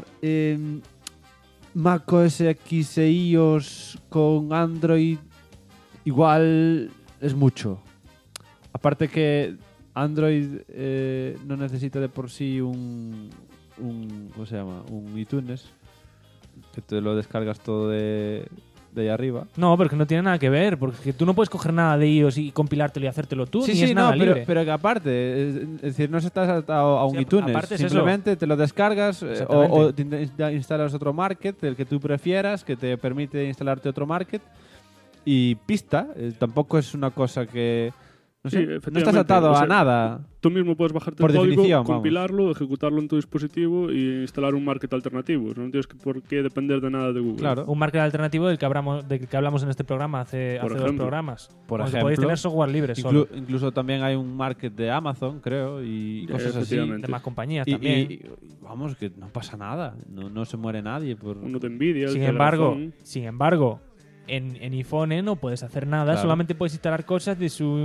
Mac OS X e iOS con Android igual es mucho. Aparte que Android no necesita de por sí un ¿cómo se llama? Un iTunes, que te lo descargas todo de ahí arriba. No, pero que no tiene nada que ver, porque tú no puedes coger nada de iOS y compilártelo y hacértelo tú, ni es nada libre. Pero que aparte, es decir, no estás atado a un iTunes, simplemente te lo descargas o te instalas otro market, el que tú prefieras, que te permite instalarte otro market y pista. Tampoco es una cosa que... No sé, no estás atado a nada. Tú mismo puedes bajarte por el código, definición, compilarlo, ejecutarlo en tu dispositivo y instalar un market alternativo. No tienes por qué depender de nada de Google. Claro, un market alternativo del que hablamos en este programa hace 2 programas. Por ejemplo, ejemplo, podéis tener software libre solo. Incluso también hay un market de Amazon, creo, y cosas así. De más compañías también. Y vamos, que no pasa nada. No se muere nadie por... Uno te envidia. Sin embargo, en iPhone no puedes hacer nada, claro. Solamente puedes instalar cosas de su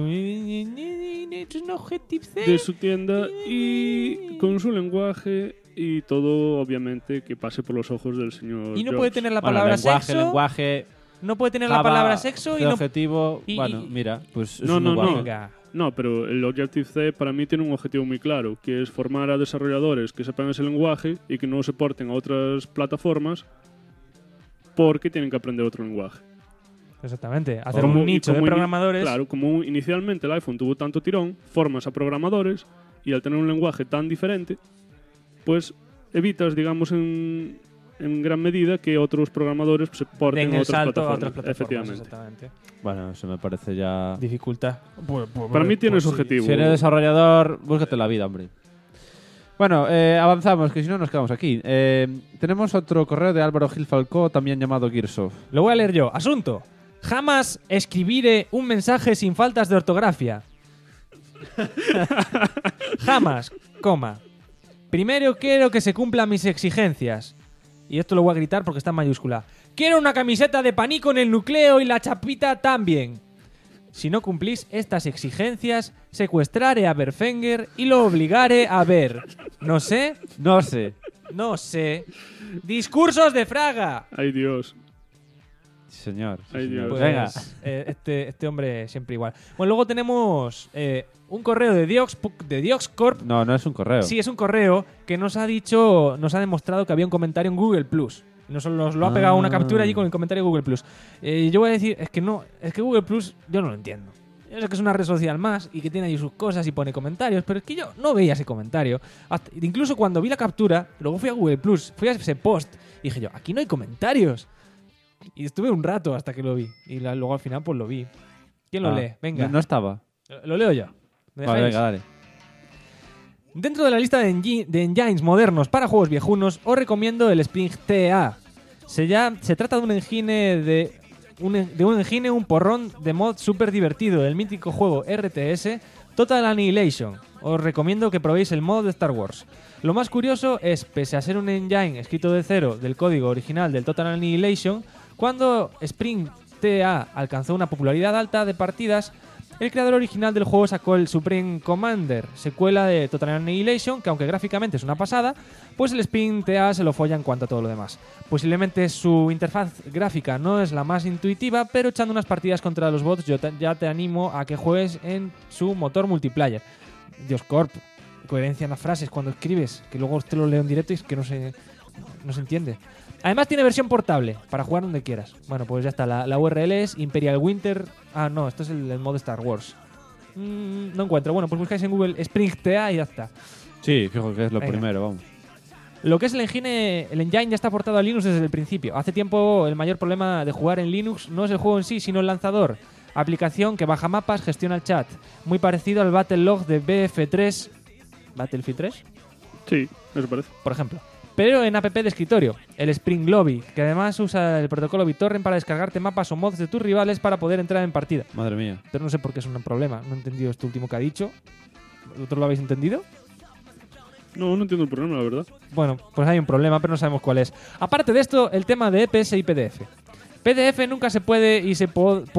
tienda y con su lenguaje y todo, obviamente, que pase por los ojos del señor y no Jobs. puede tener la palabra sexo. Lenguaje, no puede tener Java, la palabra sexo y no... objetivo, bueno, mira, pues es No, pero el Objective-C para mí tiene un objetivo muy claro, que es formar a desarrolladores que sepan ese lenguaje y que no se porten a otras plataformas porque tienen que aprender otro lenguaje. Exactamente, hacer un nicho de programadores. Claro, como inicialmente el iPhone tuvo tanto tirón, formas a programadores y al tener un lenguaje tan diferente, pues evitas, digamos, en gran medida que otros programadores se porten a otras plataformas. Efectivamente. Exactamente. Bueno, eso me parece ya... Dificultad. Para mí tiene su objetivo. Si eres desarrollador, búscate la vida, hombre. Bueno, avanzamos, que si no nos quedamos aquí. Tenemos otro correo de Álvaro Gil Falcó, también llamado Gearsoft. Lo voy a leer yo. Asunto. Jamás escribiré un mensaje sin faltas de ortografía. Jamás, coma. Primero quiero que se cumplan mis exigencias. Y esto lo voy a gritar porque está en mayúscula. Quiero una camiseta de Panico en el nucleo y la chapita también. Si no cumplís estas exigencias, secuestraré a Berfenger y lo obligaré a ver. No sé. Discursos de Fraga. Ay, Dios. Señor. Ay, Dios. Pues, venga. Este hombre siempre igual. Bueno, luego tenemos un correo de Dioxcorp. No es un correo. Sí, es un correo que nos ha demostrado que había un comentario en Google Plus. Nos lo ha pegado una captura allí con el comentario de Google Plus. Yo voy a decir, es que Google Plus yo no lo entiendo. Yo sé que es una red social más y que tiene ahí sus cosas y pone comentarios, pero es que yo no veía ese comentario. Incluso cuando vi la captura, luego fui a Google Plus, fui a ese post y dije yo, aquí no hay comentarios. Y estuve un rato hasta que lo vi. Y luego al final pues lo vi. ¿Quién lo lee? Venga. No estaba. Lo leo yo. Vale, venga, dale. Dentro de la lista de engines modernos para juegos viejunos, os recomiendo el Spring TA. Se trata de un engine un porrón de mod súper divertido, el mítico juego RTS Total Annihilation. Os recomiendo que probéis el mod de Star Wars. Lo más curioso es, pese a ser un engine escrito de cero del código original del Total Annihilation, cuando Spring TA alcanzó una popularidad alta de partidas, el creador original del juego sacó el Supreme Commander, secuela de Total Annihilation, que aunque gráficamente es una pasada, pues el Spring TA se lo folla en cuanto a todo lo demás. Posiblemente su interfaz gráfica no es la más intuitiva, pero echando unas partidas contra los bots ya te animo a que juegues en su motor multiplayer. Dioxcorp, coherencia en las frases cuando escribes, que luego te lo leo en directo y es que no se entiende. Además tiene versión portable para jugar donde quieras. Bueno, pues ya está. La URL es Imperial Winter. Ah, no, esto es el modo Star Wars. No encuentro. Bueno, pues buscáis en Google SpringTA y ya está. Sí, fijo que es lo primero, vamos. Lo que es el engine ya está portado a Linux desde el principio. Hace tiempo el mayor problema de jugar en Linux no es el juego en sí, sino el lanzador. Aplicación que baja mapas, gestiona el chat. Muy parecido al Battlelog de BF3. ¿Battlefield 3? Sí, eso parece. Por ejemplo. Pero en app de escritorio, el Spring Lobby, que además usa el protocolo BitTorrent para descargarte mapas o mods de tus rivales para poder entrar en partida. Madre mía. Pero no sé por qué es un problema. No he entendido esto último que ha dicho. ¿Vosotros lo habéis entendido? No entiendo el problema, la verdad. Bueno, pues hay un problema, pero no sabemos cuál es. Aparte de esto, el tema de EPS y PDF. PDF nunca se puede y se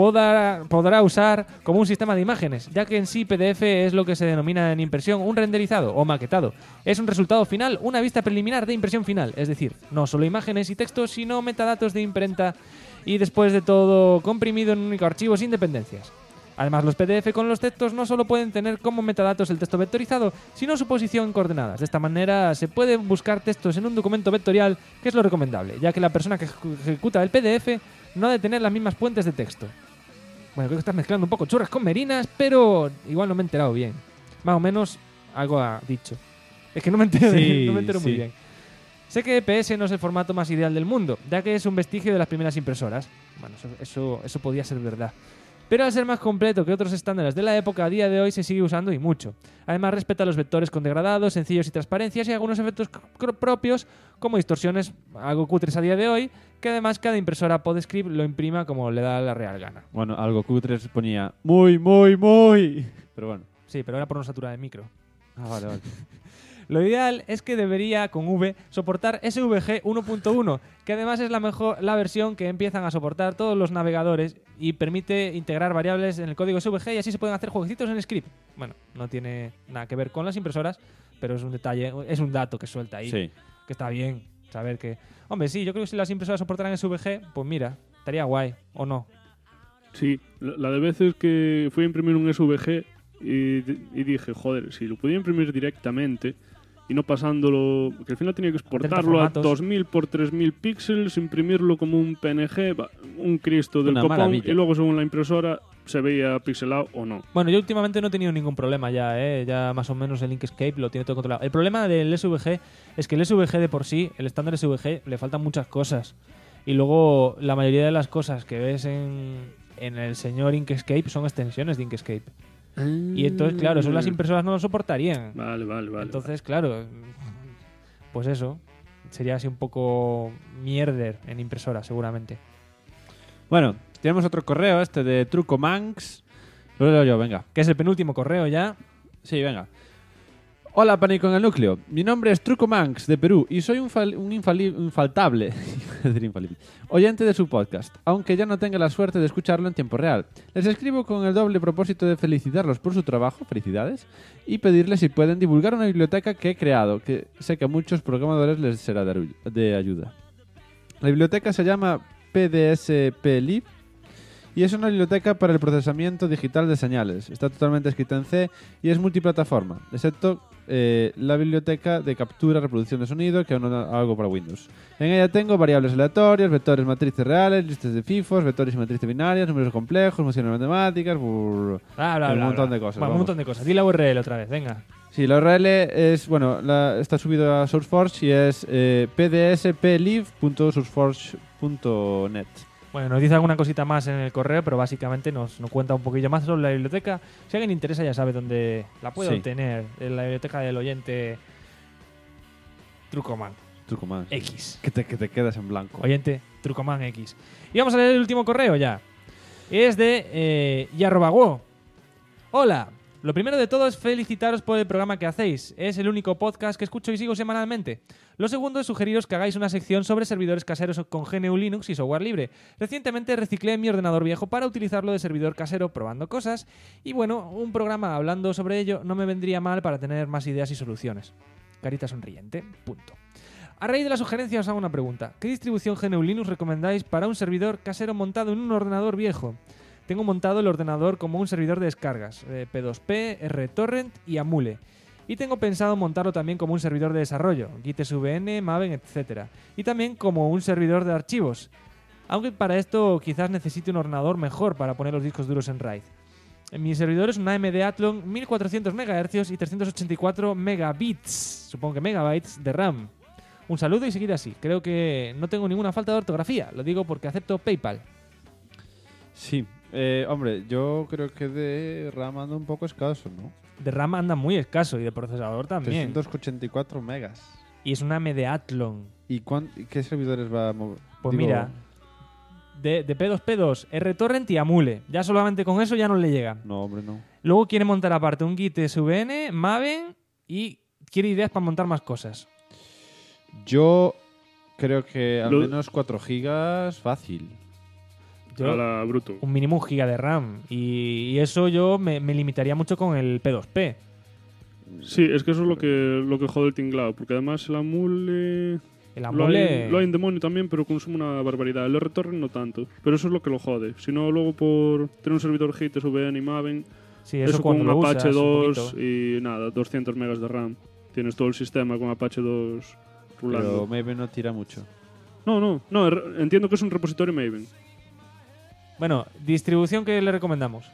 podrá usar como un sistema de imágenes, ya que en sí PDF es lo que se denomina en impresión un renderizado o maquetado. Es un resultado final, una vista preliminar de impresión final, es decir, no solo imágenes y textos, sino metadatos de imprenta y después de todo comprimido en un único archivo sin dependencias. Además, los PDF con los textos no solo pueden tener como metadatos el texto vectorizado, sino su posición en coordenadas. De esta manera se pueden buscar textos en un documento vectorial, que es lo recomendable, ya que la persona que ejecuta el PDF no ha de tener las mismas fuentes de texto. Bueno, creo que estás mezclando un poco churras con merinas, pero igual no me he enterado bien. Más o menos algo ha dicho. Es que no me entero, muy bien. Sé que EPS no es el formato más ideal del mundo, ya que es un vestigio de las primeras impresoras. Bueno, eso podía ser verdad. Pero al ser más completo que otros estándares de la época, a día de hoy se sigue usando y mucho. Además respeta los vectores con degradados, sencillos y transparencias y algunos efectos propios como distorsiones, algo cutres a día de hoy, que además cada impresora PodScript lo imprima como le da la real gana. Bueno, algo cutres ponía muy, muy, muy... Pero bueno. Sí, pero era por no saturar el micro. Ah, vale. Lo ideal es que debería, con V, soportar SVG 1.1, que además es la versión que empiezan a soportar todos los navegadores y permite integrar variables en el código SVG y así se pueden hacer jueguecitos en script. Bueno, no tiene nada que ver con las impresoras, pero es un detalle, es un dato que suelta ahí. Sí. Que está bien saber que... Hombre, sí, yo creo que si las impresoras soportaran SVG, pues mira, estaría guay, ¿o no? Sí, la de veces que fui a imprimir un SVG y dije, joder, si lo podía imprimir directamente y no pasándolo, que al final tenía que exportarlo a 2000 por 3000 píxeles, imprimirlo como un PNG, un Cristo del copón, maravilla. Y luego según la impresora se veía pixelado o no. Bueno, yo últimamente no he tenido ningún problema ya más o menos el Inkscape lo tiene todo controlado. El problema del SVG es que el SVG de por sí, el estándar SVG, le faltan muchas cosas. Y luego la mayoría de las cosas que ves en el señor Inkscape son extensiones de Inkscape. Y entonces, claro, eso las impresoras no lo soportarían. Vale. Entonces, claro, pues eso, sería así un poco mierder en impresora, seguramente. Bueno, tenemos otro correo, este de Trucomanx. Lo leo yo, venga. Que es el penúltimo correo ya. Sí, venga. Hola, Pánico en el Núcleo. Mi nombre es Trucomanx, de Perú, y soy un infaltable oyente de su podcast, aunque ya no tenga la suerte de escucharlo en tiempo real. Les escribo con el doble propósito de felicitarlos por su trabajo, felicidades, y pedirles si pueden divulgar una biblioteca que he creado, que sé que a muchos programadores les será de ayuda. La biblioteca se llama PDSPlib, y es una biblioteca para el procesamiento digital de señales. Está totalmente escrita en C y es multiplataforma, excepto la biblioteca de captura reproducción de sonido, que aún no hago para Windows. En ella tengo variables aleatorias, vectores matrices reales, listas de FIFOs, vectores y matrices binarias, números complejos, funciones matemáticas, un montón de cosas. Bueno, un montón de cosas. Di la URL otra vez, venga. Sí, la URL es, bueno, está subido a SourceForge y es pdspliv.sourceforge.net. Bueno, nos dice alguna cosita más en el correo, pero básicamente nos cuenta un poquillo más sobre la biblioteca. Si a alguien le interesa ya sabe dónde la puede obtener. En la biblioteca del oyente Trucoman X. Que te quedas en blanco. Oyente Trucoman X. Y vamos a leer el último correo ya. Es de @go. Hola. Lo primero de todo es felicitaros por el programa que hacéis. Es el único podcast que escucho y sigo semanalmente. Lo segundo es sugeriros que hagáis una sección sobre servidores caseros con GNU Linux y software libre. Recientemente reciclé mi ordenador viejo para utilizarlo de servidor casero probando cosas. Y bueno, un programa hablando sobre ello no me vendría mal para tener más ideas y soluciones. Carita sonriente. Punto. A raíz de la sugerencia os hago una pregunta. ¿Qué distribución GNU Linux recomendáis para un servidor casero montado en un ordenador viejo? Tengo montado el ordenador como un servidor de descargas, P2P, RTorrent y Amule. Y tengo pensado montarlo también como un servidor de desarrollo, GitSVN, Maven, etc. Y también como un servidor de archivos. Aunque para esto quizás necesite un ordenador mejor para poner los discos duros en RAID. En mi servidor es un AMD Athlon 1400 MHz y 384 megabits, supongo que megabytes, de RAM. Un saludo y seguid así. Creo que no tengo ninguna falta de ortografía. Lo digo porque acepto PayPal. Sí. Hombre, yo creo que de RAM anda un poco escaso, ¿no? De RAM anda muy escaso y de procesador también. 384 megas. Y es una AMD Athlon. ¿Y qué servidores va a mover? Pues mira, de P2P2, RTorrent y Amule. Ya solamente con eso ya no le llega. No, hombre, no. Luego quiere montar aparte un GitSVN, Maven y quiere ideas para montar más cosas. Yo creo que al menos 4 gigas fácil. Yo, a la bruto. Un mínimo 1 giga de RAM. Y eso yo me limitaría mucho con el P2P. Sí, es que eso es lo que jode el tinglado, porque además el Amule... El Amule... Lo hay en demonio también, pero consume una barbaridad. El RTorrent no tanto, pero eso es lo que lo jode. Si no, luego por tener un servidor GitSVN y Maven, sí, eso con un Apache usas, 2 y nada, 200 megas de RAM. Tienes todo el sistema con Apache 2 rulando. Pero Maven no tira mucho. No, entiendo que es un repositorio Maven. Bueno, distribución que le recomendamos.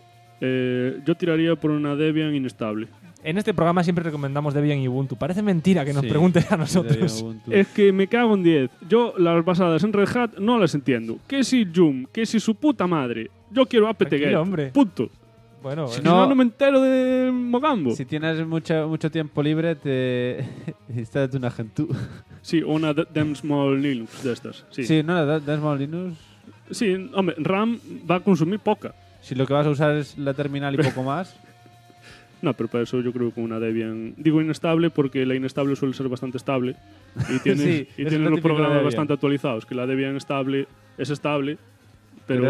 Yo tiraría por una Debian inestable. En este programa siempre recomendamos Debian y Ubuntu. Parece mentira que nos preguntes a nosotros. Es que me cago en 10. Yo las basadas en Red Hat no las entiendo. Que si Joom, que si su puta madre. Yo quiero apt-get. Hombre. Punto. Bueno, si no me entero de Mogambo. Si tienes mucho tiempo libre, te instalas una Gentoo. Sí, una Dem Small Linux de estas. Sí, no, Dem Small Linux. Sí, hombre, RAM va a consumir poca. Si lo que vas a usar es la terminal y poco más. No, pero para eso yo creo que una Debian... Digo inestable porque la inestable suele ser bastante estable. Y tienes, los programas bastante actualizados. Que la Debian estable es estable, pero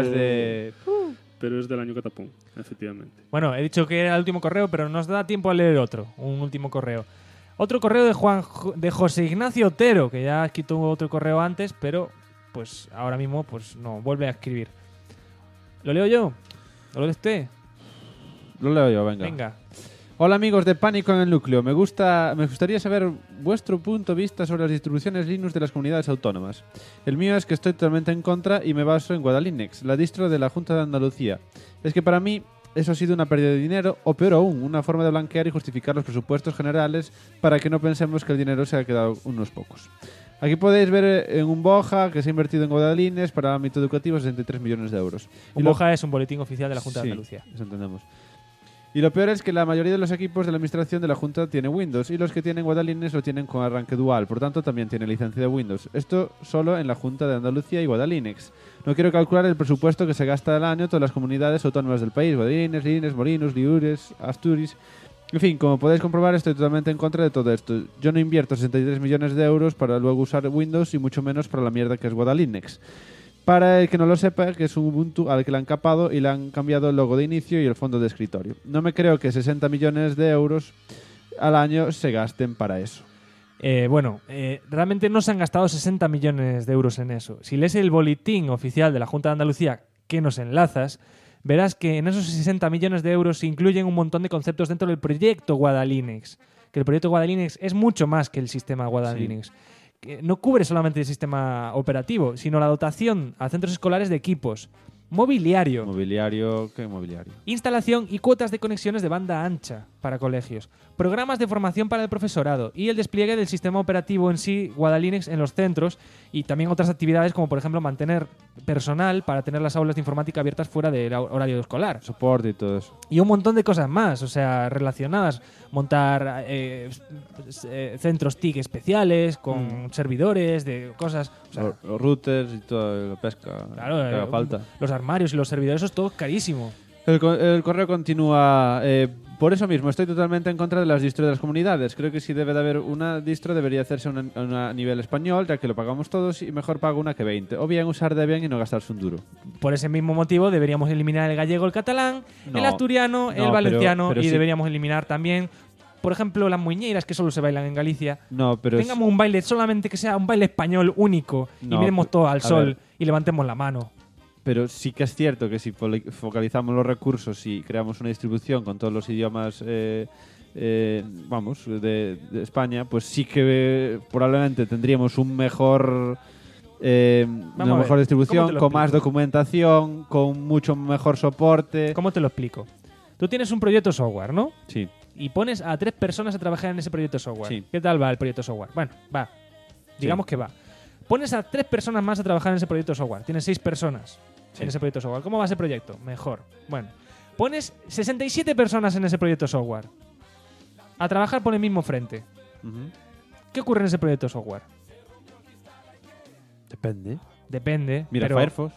es del año catapum, efectivamente. Bueno, he dicho que era el último correo, pero nos da tiempo a leer un último correo. Otro correo de José Ignacio Otero, que ya quitó otro correo antes, pero pues ahora mismo pues no, vuelve a escribir. ¿Lo leo yo? ¿Lo lee usted? Lo leo yo, venga. Hola amigos de Pánico en el Núcleo, me gustaría saber vuestro punto de vista sobre las distribuciones Linux de las comunidades autónomas. El mío es que estoy totalmente en contra y me baso en Guadalinux, la distro de la Junta de Andalucía. Es que para mí eso ha sido una pérdida de dinero, o peor aún, una forma de blanquear y justificar los presupuestos generales para que no pensemos que el dinero se ha quedado unos pocos. Aquí podéis ver en un Boja que se ha invertido en Guadalines para el ámbito educativo 63 millones de euros. Un Boja es un boletín oficial de la Junta de Andalucía. Eso entendemos. Y lo peor es que la mayoría de los equipos de la administración de la Junta tiene Windows y los que tienen Guadalines lo tienen con arranque dual, por tanto también tiene licencia de Windows. Esto solo en la Junta de Andalucía y Guadalinux. No quiero calcular el presupuesto que se gasta al año todas las comunidades autónomas del país, Guadalines, Lines, Molinos, Liures, Asturias. En fin, como podéis comprobar, estoy totalmente en contra de todo esto. Yo no invierto 63 millones de euros para luego usar Windows y mucho menos para la mierda que es Guadalinux. Para el que no lo sepa, que es un Ubuntu al que le han capado y le han cambiado el logo de inicio y el fondo de escritorio. No me creo que 60 millones de euros al año se gasten para eso. Realmente no se han gastado 60 millones de euros en eso. Si lees el boletín oficial de la Junta de Andalucía que nos enlazas, verás que en esos 60 millones de euros se incluyen un montón de conceptos dentro del proyecto Guadalinux. Que el proyecto Guadalinux es mucho más que el sistema Guadalinux. Sí. No cubre solamente el sistema operativo, sino la dotación a centros escolares de equipos, mobiliario. ¿Qué mobiliario? Instalación y cuotas de conexiones de banda ancha para colegios, programas de formación para el profesorado y el despliegue del sistema operativo en sí, Guadalinux, en los centros, y también otras actividades como por ejemplo mantener personal para tener las aulas de informática abiertas fuera del horario escolar. Soporte y todo eso. Y un montón de cosas más, o sea, relacionadas. Montar centros TIC especiales con servidores de cosas. O sea, los routers y toda la pesca. Claro, que haga falta. Los armarios y los servidores, eso es todo carísimo. El correo continúa. Por eso mismo, estoy totalmente en contra de las distros de las comunidades. Creo que si debe de haber una distro, debería hacerse una a nivel español, ya que lo pagamos todos, y mejor pago una que 20. O bien usar Debian y no gastarse un duro. Por ese mismo motivo, deberíamos eliminar el gallego, el catalán, el asturiano, el valenciano, pero deberíamos eliminar también, por ejemplo, las muñeiras, que solo se bailan en Galicia. Tengamos un baile solamente que sea un baile español único y miremos todo al sol y levantemos la mano. Pero sí que es cierto que si focalizamos los recursos y creamos una distribución con todos los idiomas vamos, de España, pues sí que probablemente tendríamos una mejor distribución, con más documentación, con mucho mejor soporte. ¿Cómo te lo explico? Tú tienes un proyecto software, ¿no? Sí. Y pones a 3 personas a trabajar en ese proyecto software. Sí. ¿Qué tal va el proyecto software? Bueno, va. Digamos que va. Pones a 3 personas más a trabajar en ese proyecto software. Tienes 6 personas en ese proyecto software. ¿Cómo va ese proyecto? Mejor. Bueno. Pones 67 personas en ese proyecto software a trabajar por el mismo frente. ¿Qué ocurre en ese proyecto software? Depende. Mira, pero Firefox.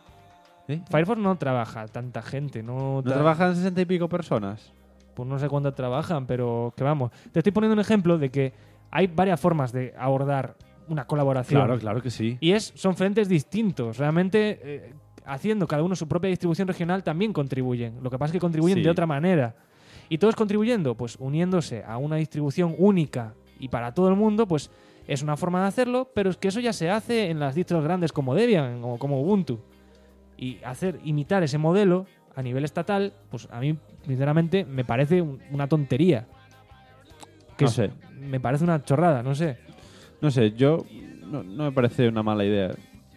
Firefox no trabaja tanta gente. ¿No trabajan 60 y pico personas? Pues no sé cuánto trabajan, pero que vamos. Te estoy poniendo un ejemplo de que hay varias formas de abordar una colaboración. Claro que sí. Y son frentes distintos. Realmente, haciendo cada uno su propia distribución regional, también contribuyen. Lo que pasa es que contribuyen de otra manera. ¿Y todos contribuyendo? Pues uniéndose a una distribución única y para todo el mundo, pues es una forma de hacerlo, pero es que eso ya se hace en las distros grandes como Debian o como Ubuntu. Y imitar ese modelo a nivel estatal, pues a mí, sinceramente, me parece una tontería. No sé. Me parece una chorrada, no sé. No sé, yo no me parece una mala idea.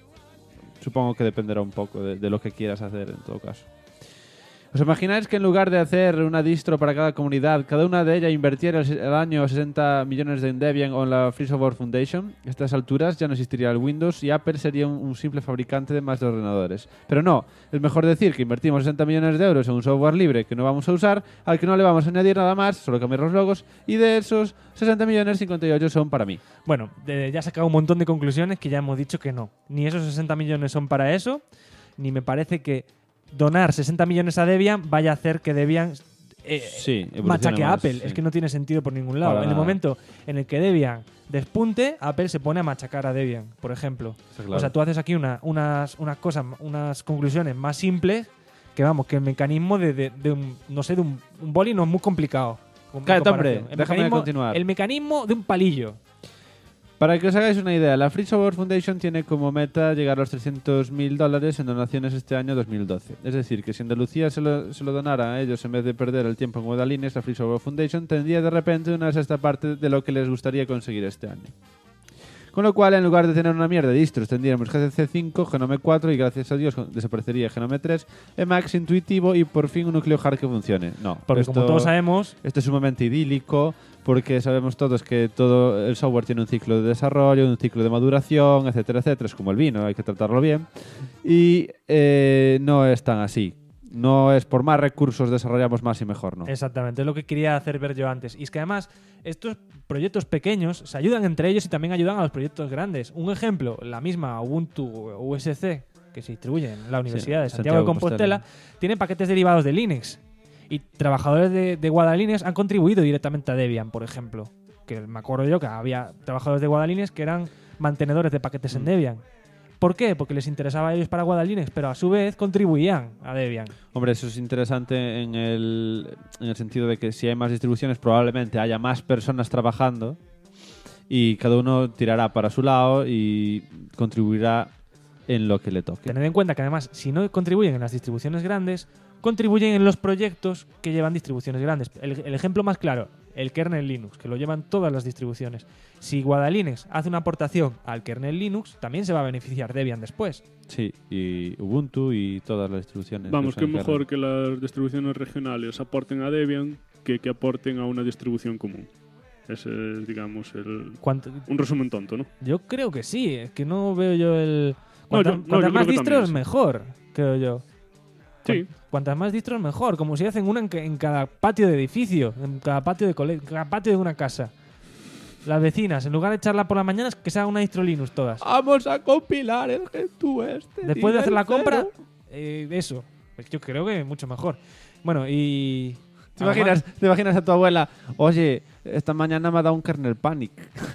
Supongo que dependerá un poco de lo que quieras hacer en todo caso. ¿Os imagináis que en lugar de hacer una distro para cada comunidad, cada una de ellas invirtiera al año 60 millones en Debian o en la Free Software Foundation? A estas alturas ya no existiría el Windows y Apple sería un simple fabricante de más de ordenadores. Pero no, es mejor decir que invertimos 60 millones de euros en un software libre que no vamos a usar, al que no le vamos a añadir nada más, solo cambiar los logos, y de esos 60 millones, 58 son para mí. Bueno, ya he sacado un montón de conclusiones que ya hemos dicho que no. Ni esos 60 millones son para eso, ni me parece que donar 60 millones a Debian vaya a hacer que Debian machaque a Apple. Es que no tiene sentido por ningún lado. En el momento en el que Debian despunte, Apple se pone a machacar a Debian, por ejemplo. Claro. O sea, tú haces aquí unas cosas, unas conclusiones más simples que, vamos, que el mecanismo de un boli no es muy complicado. Cállate, hombre, déjame continuar. El mecanismo de un palillo. Para que os hagáis una idea, la Free Software Foundation tiene como meta llegar a los $300.000 en donaciones este año 2012. Es decir, que si Andalucía se lo donara a ellos en vez de perder el tiempo en Guadalines, la Free Software Foundation tendría de repente una sexta parte de lo que les gustaría conseguir este año. Con lo cual, en lugar de tener una mierda de distros, tendríamos GCC 5, Genome 4 y, gracias a Dios, desaparecería Genome 3, Emacs intuitivo y, por fin, un núcleo hard que funcione. No, porque como todos sabemos... Esto es sumamente idílico, porque sabemos todos que todo el software tiene un ciclo de desarrollo, un ciclo de maduración, etcétera, etcétera. Es como el vino, hay que tratarlo bien. Y no es tan así. No es por más recursos desarrollamos más y mejor, ¿no? Exactamente, es lo que quería hacer ver yo antes. Y es que además estos proyectos pequeños se ayudan entre ellos y también ayudan a los proyectos grandes. Un ejemplo, la misma Ubuntu USC, que se distribuye en la Universidad de Santiago de Compostela, tiene paquetes derivados de Linux. Y trabajadores de Guadalines han contribuido directamente a Debian, por ejemplo. Que me acuerdo yo que había trabajadores de Guadalines que eran mantenedores de paquetes en Debian. ¿Por qué? Porque les interesaba a ellos para Guadalines, pero a su vez contribuían a Debian. Hombre, eso es interesante en el sentido de que si hay más distribuciones probablemente haya más personas trabajando y cada uno tirará para su lado y contribuirá en lo que le toque. Tened en cuenta que además, si no contribuyen en las distribuciones grandes, contribuyen en los proyectos que llevan distribuciones grandes. El ejemplo más claro, el kernel Linux, que lo llevan todas las distribuciones. Si Guadalinux hace una aportación al kernel Linux, también se va a beneficiar Debian después. Sí, y Ubuntu y todas las distribuciones. Vamos, que mejor que las distribuciones regionales aporten a Debian que aporten a una distribución común. Ese es, digamos, un resumen tonto, ¿no? Yo creo que sí, es que no veo yo el... yo Cuantas más distros, sí. Mejor, creo yo. Sí. Cuantas más distros, mejor. Como si hacen una en cada patio de edificio, en cada patio de colegio, en cada patio de una casa. Las vecinas, en lugar de echarla por las mañanas, que se haga una distro Linux todas. Vamos a compilar el Gentoo este. Después de hacer la compra, eso. Pues yo creo que mucho mejor. Bueno, y... ¿Te imaginas a tu abuela? Oye, esta mañana me ha dado un kernel panic.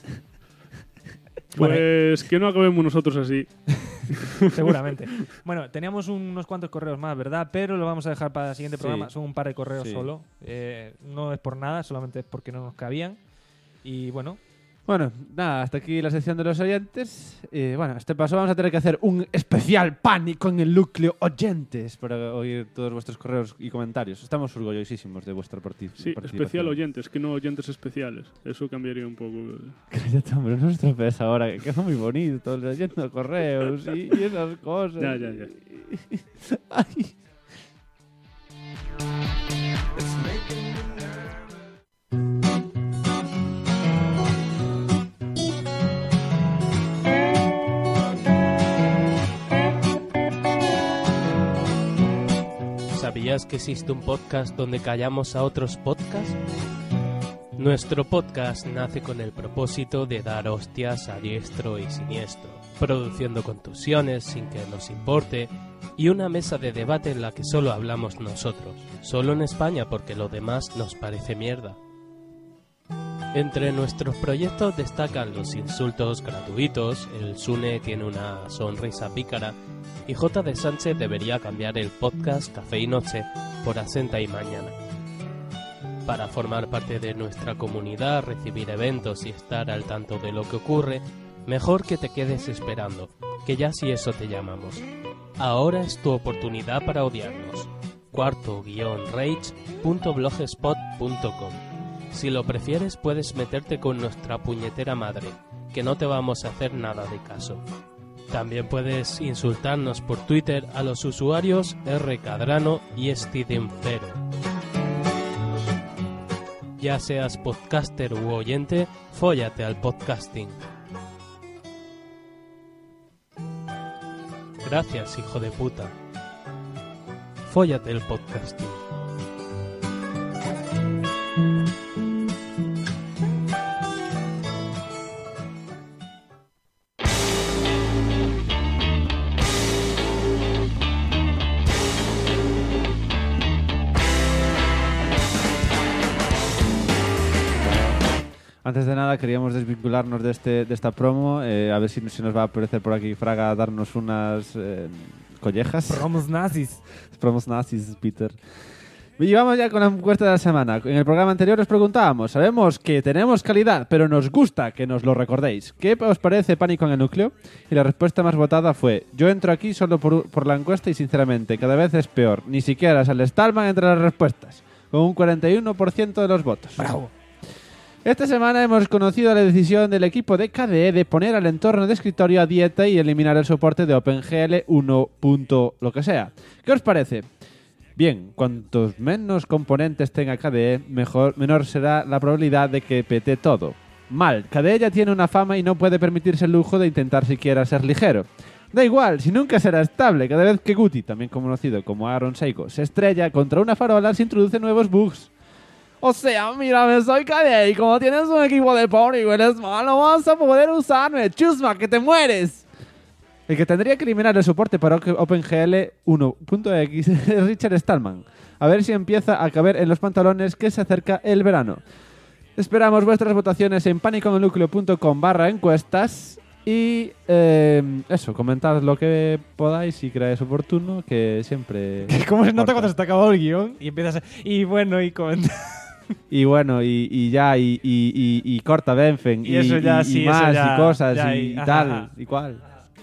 Pues que no acabemos nosotros así. Seguramente. Bueno, teníamos unos cuantos correos más, ¿verdad? Pero lo vamos a dejar para el siguiente programa. Son un par de correos solo. No es por nada, solamente es porque no nos cabían. Y bueno, Bueno, nada, hasta aquí la sección de los oyentes. Bueno, este paso vamos a tener que hacer un especial pánico en el núcleo oyentes para oír todos vuestros correos y comentarios. Estamos orgullosísimos de vuestra participación. Sí, especial oyentes, que no oyentes especiales. Eso cambiaría un poco. Cállate, hombre, no os tropees ahora, que queda muy bonito leyendo correos y esas cosas. Ya. Ay. ¿Sabías que existe un podcast donde callamos a otros podcasts? Nuestro podcast nace con el propósito de dar hostias a diestro y siniestro, produciendo contusiones sin que nos importe y una mesa de debate en la que solo hablamos nosotros, solo en España porque lo demás nos parece mierda. Entre nuestros proyectos destacan los insultos gratuitos, el Sune tiene una sonrisa pícara y J. de Sánchez debería cambiar el podcast Café y Noche por Asenta y Mañana. Para formar parte de nuestra comunidad, recibir eventos y estar al tanto de lo que ocurre, mejor que te quedes esperando, que ya si eso te llamamos. Ahora es tu oportunidad para odiarnos. cuarto-rage.blogspot.com. Si lo prefieres puedes meterte con nuestra puñetera madre, que no te vamos a hacer nada de caso. También puedes insultarnos por Twitter a los usuarios rcadrano y Stidenfero. Ya seas podcaster u oyente, fóllate al podcasting. Gracias, hijo de puta. Fóllate el podcasting. Antes de nada, queríamos desvincularnos de esta promo. A ver si se nos va a aparecer por aquí Fraga a darnos unas collejas. Promos nazis. Promos nazis, Peter. Y vamos ya con la encuesta de la semana. En el programa anterior os preguntábamos, sabemos que tenemos calidad, pero nos gusta que nos lo recordéis. ¿Qué os parece Pánico en el Núcleo? Y la respuesta más votada fue, yo entro aquí solo por la encuesta y sinceramente cada vez es peor. Ni siquiera sale Stallman entre las respuestas, con un 41% de los votos. ¡Bravo! Esta semana hemos conocido la decisión del equipo de KDE de poner al entorno de escritorio a dieta y eliminar el soporte de OpenGL 1. lo que sea. ¿Qué os parece? Bien, cuantos menos componentes tenga KDE, menor será la probabilidad de que pete todo. Mal, KDE ya tiene una fama y no puede permitirse el lujo de intentar siquiera ser ligero. Da igual, si nunca será estable, cada vez que Guti, también conocido como Aaron Seiko, se estrella contra una farola, se introducen nuevos bugs. O sea, mírame, soy KDE y como tienes un equipo de power y eres malo, vas a poder usarme. Chusma, que te mueres. El que tendría que eliminar el soporte para OpenGL 1.x es Richard Stallman. A ver si empieza a caber en los pantalones que se acerca el verano. Esperamos vuestras votaciones en paniconelnucleo.com/encuestas y eso, comentad lo que podáis si creáis oportuno, que siempre... ¿Cómo se nota cuando se te acabó el guión? Y empiezas a... Y bueno, y comenta... Y bueno, y corta Benfen, y eso ya, sí, más, eso ya, y cosas, ya, y ajá, tal, ajá. y cual.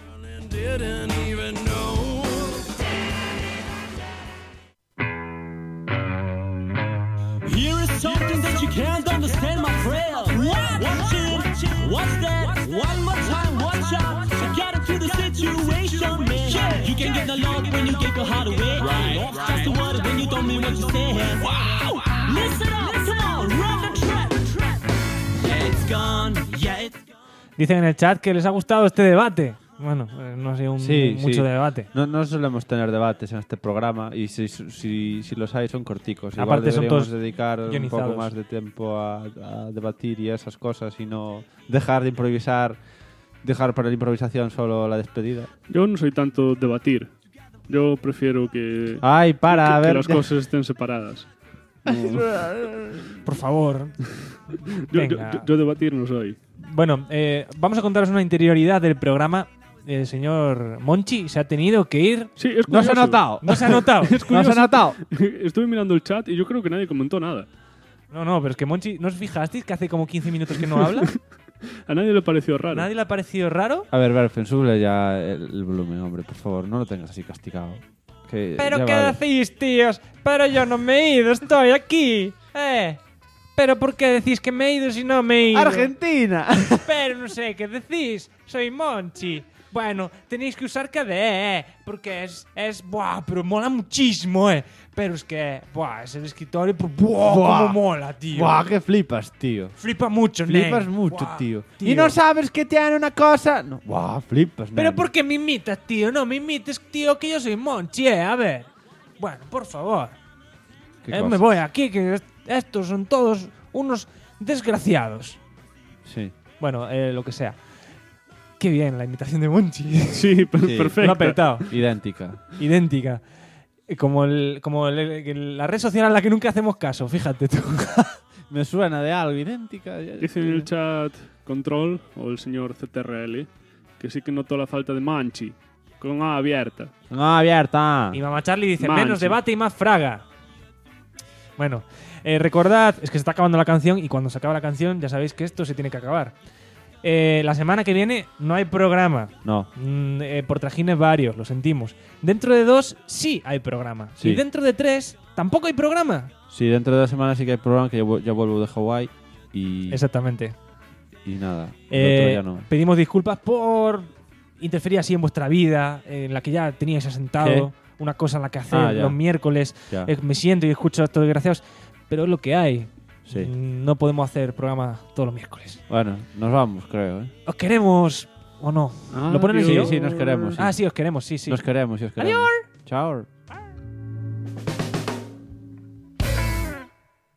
Here is something that you can't understand, my friend. Watch it, what's that? One more time, watch out. Get into the situation, man. You can get the love when you get your heart away. Right. Just the word when you don't mean what you say. Wow. Listen up, come on, run the track. Yeah, it's gone, yeah, it's gone. Dicen en el chat que les ha gustado este debate. Bueno, no ha sido mucho debate. No solemos tener debates en este programa y si los hay son corticos. Igual Aparte son deberíamos todos dedicar un guionizados. poco más de tiempo a debatir y esas cosas y no dejar de improvisar, dejar para la improvisación solo la despedida. Yo no soy tanto debatir. Yo prefiero que, Ay, para, a ver, que las cosas estén separadas. Por favor. Yo debatir no soy. Bueno, vamos a contaros una interioridad del programa. El señor Monchi se ha tenido que ir. Sí, es no se ha curioso. notado. No se ha notado. Es No se ha curioso. notado. Estuve mirando el chat y yo creo que nadie comentó nada. No, pero es que Monchi, ¿no os fijasteis que hace como 15 minutos que no habla? A nadie le pareció raro. ¿Nadie le ha parecido raro? A ver, Berfen, súbele ya el volumen, hombre, por favor. No lo tengas así castigado. Que ¿Pero ya qué vale. decís, tíos? Pero yo no me he ido, estoy aquí. ¿Pero por qué decís que me he ido si no me he ido? ¡Argentina! Pero no sé qué decís. Soy Monchi. Bueno, tenéis que usar KDE, porque buah, pero mola muchísimo, Pero es que, buah, es el escritorio, pues, buah, cómo mola, tío. Buah, que flipas, tío. Flipa mucho, Flipas nen. mucho, Buah, tío. tío. Y no sabes que tiene una cosa. No. Buah, flipas, Pero nene. ¿por qué me imitas, tío? No me imites, tío, que yo soy Monchi, A ver. Bueno, por favor. ¿Qué Me cosa? voy aquí, que estos son todos unos desgraciados. Sí. Bueno, lo que sea. Qué bien la imitación de Monchi. Sí, perfecto. Lo ha petado. Idéntica. Idéntica. Como la red social a la que nunca hacemos caso, fíjate tú. Me suena de algo, idéntica. Dice en el chat Control, o el señor CTRL, que sí que notó la falta de Manchi, con A abierta. No, abierta. Y Mamá Charlie dice, Manchi. menos debate y más fraga. Bueno, recordad, es que se está acabando la canción y cuando se acaba la canción ya sabéis que esto se tiene que acabar. La semana que viene no hay programa. No. Por trajines varios, lo sentimos. Dentro de 2 sí hay programa. Sí. Y dentro de 3 tampoco hay programa. Sí, dentro de 2 semanas sí que hay programa, que ya vuelvo de Hawái y... Exactamente. Y nada, el otro ya no. Pedimos disculpas por interferir así en vuestra vida, en la que ya teníais asentado, una cosa en la que hacer ya. los miércoles. Ya. Me siento y escucho a estos desgraciados, pero es lo que hay. Sí. No podemos hacer programa todos los miércoles. Bueno, nos vamos, creo, ¿Os queremos o no? ¿Lo ponen en el Sí, guión? sí, nos queremos. Sí. Ah, sí, os queremos, sí, sí. Nos queremos, sí, os queremos. Adiós. Chao.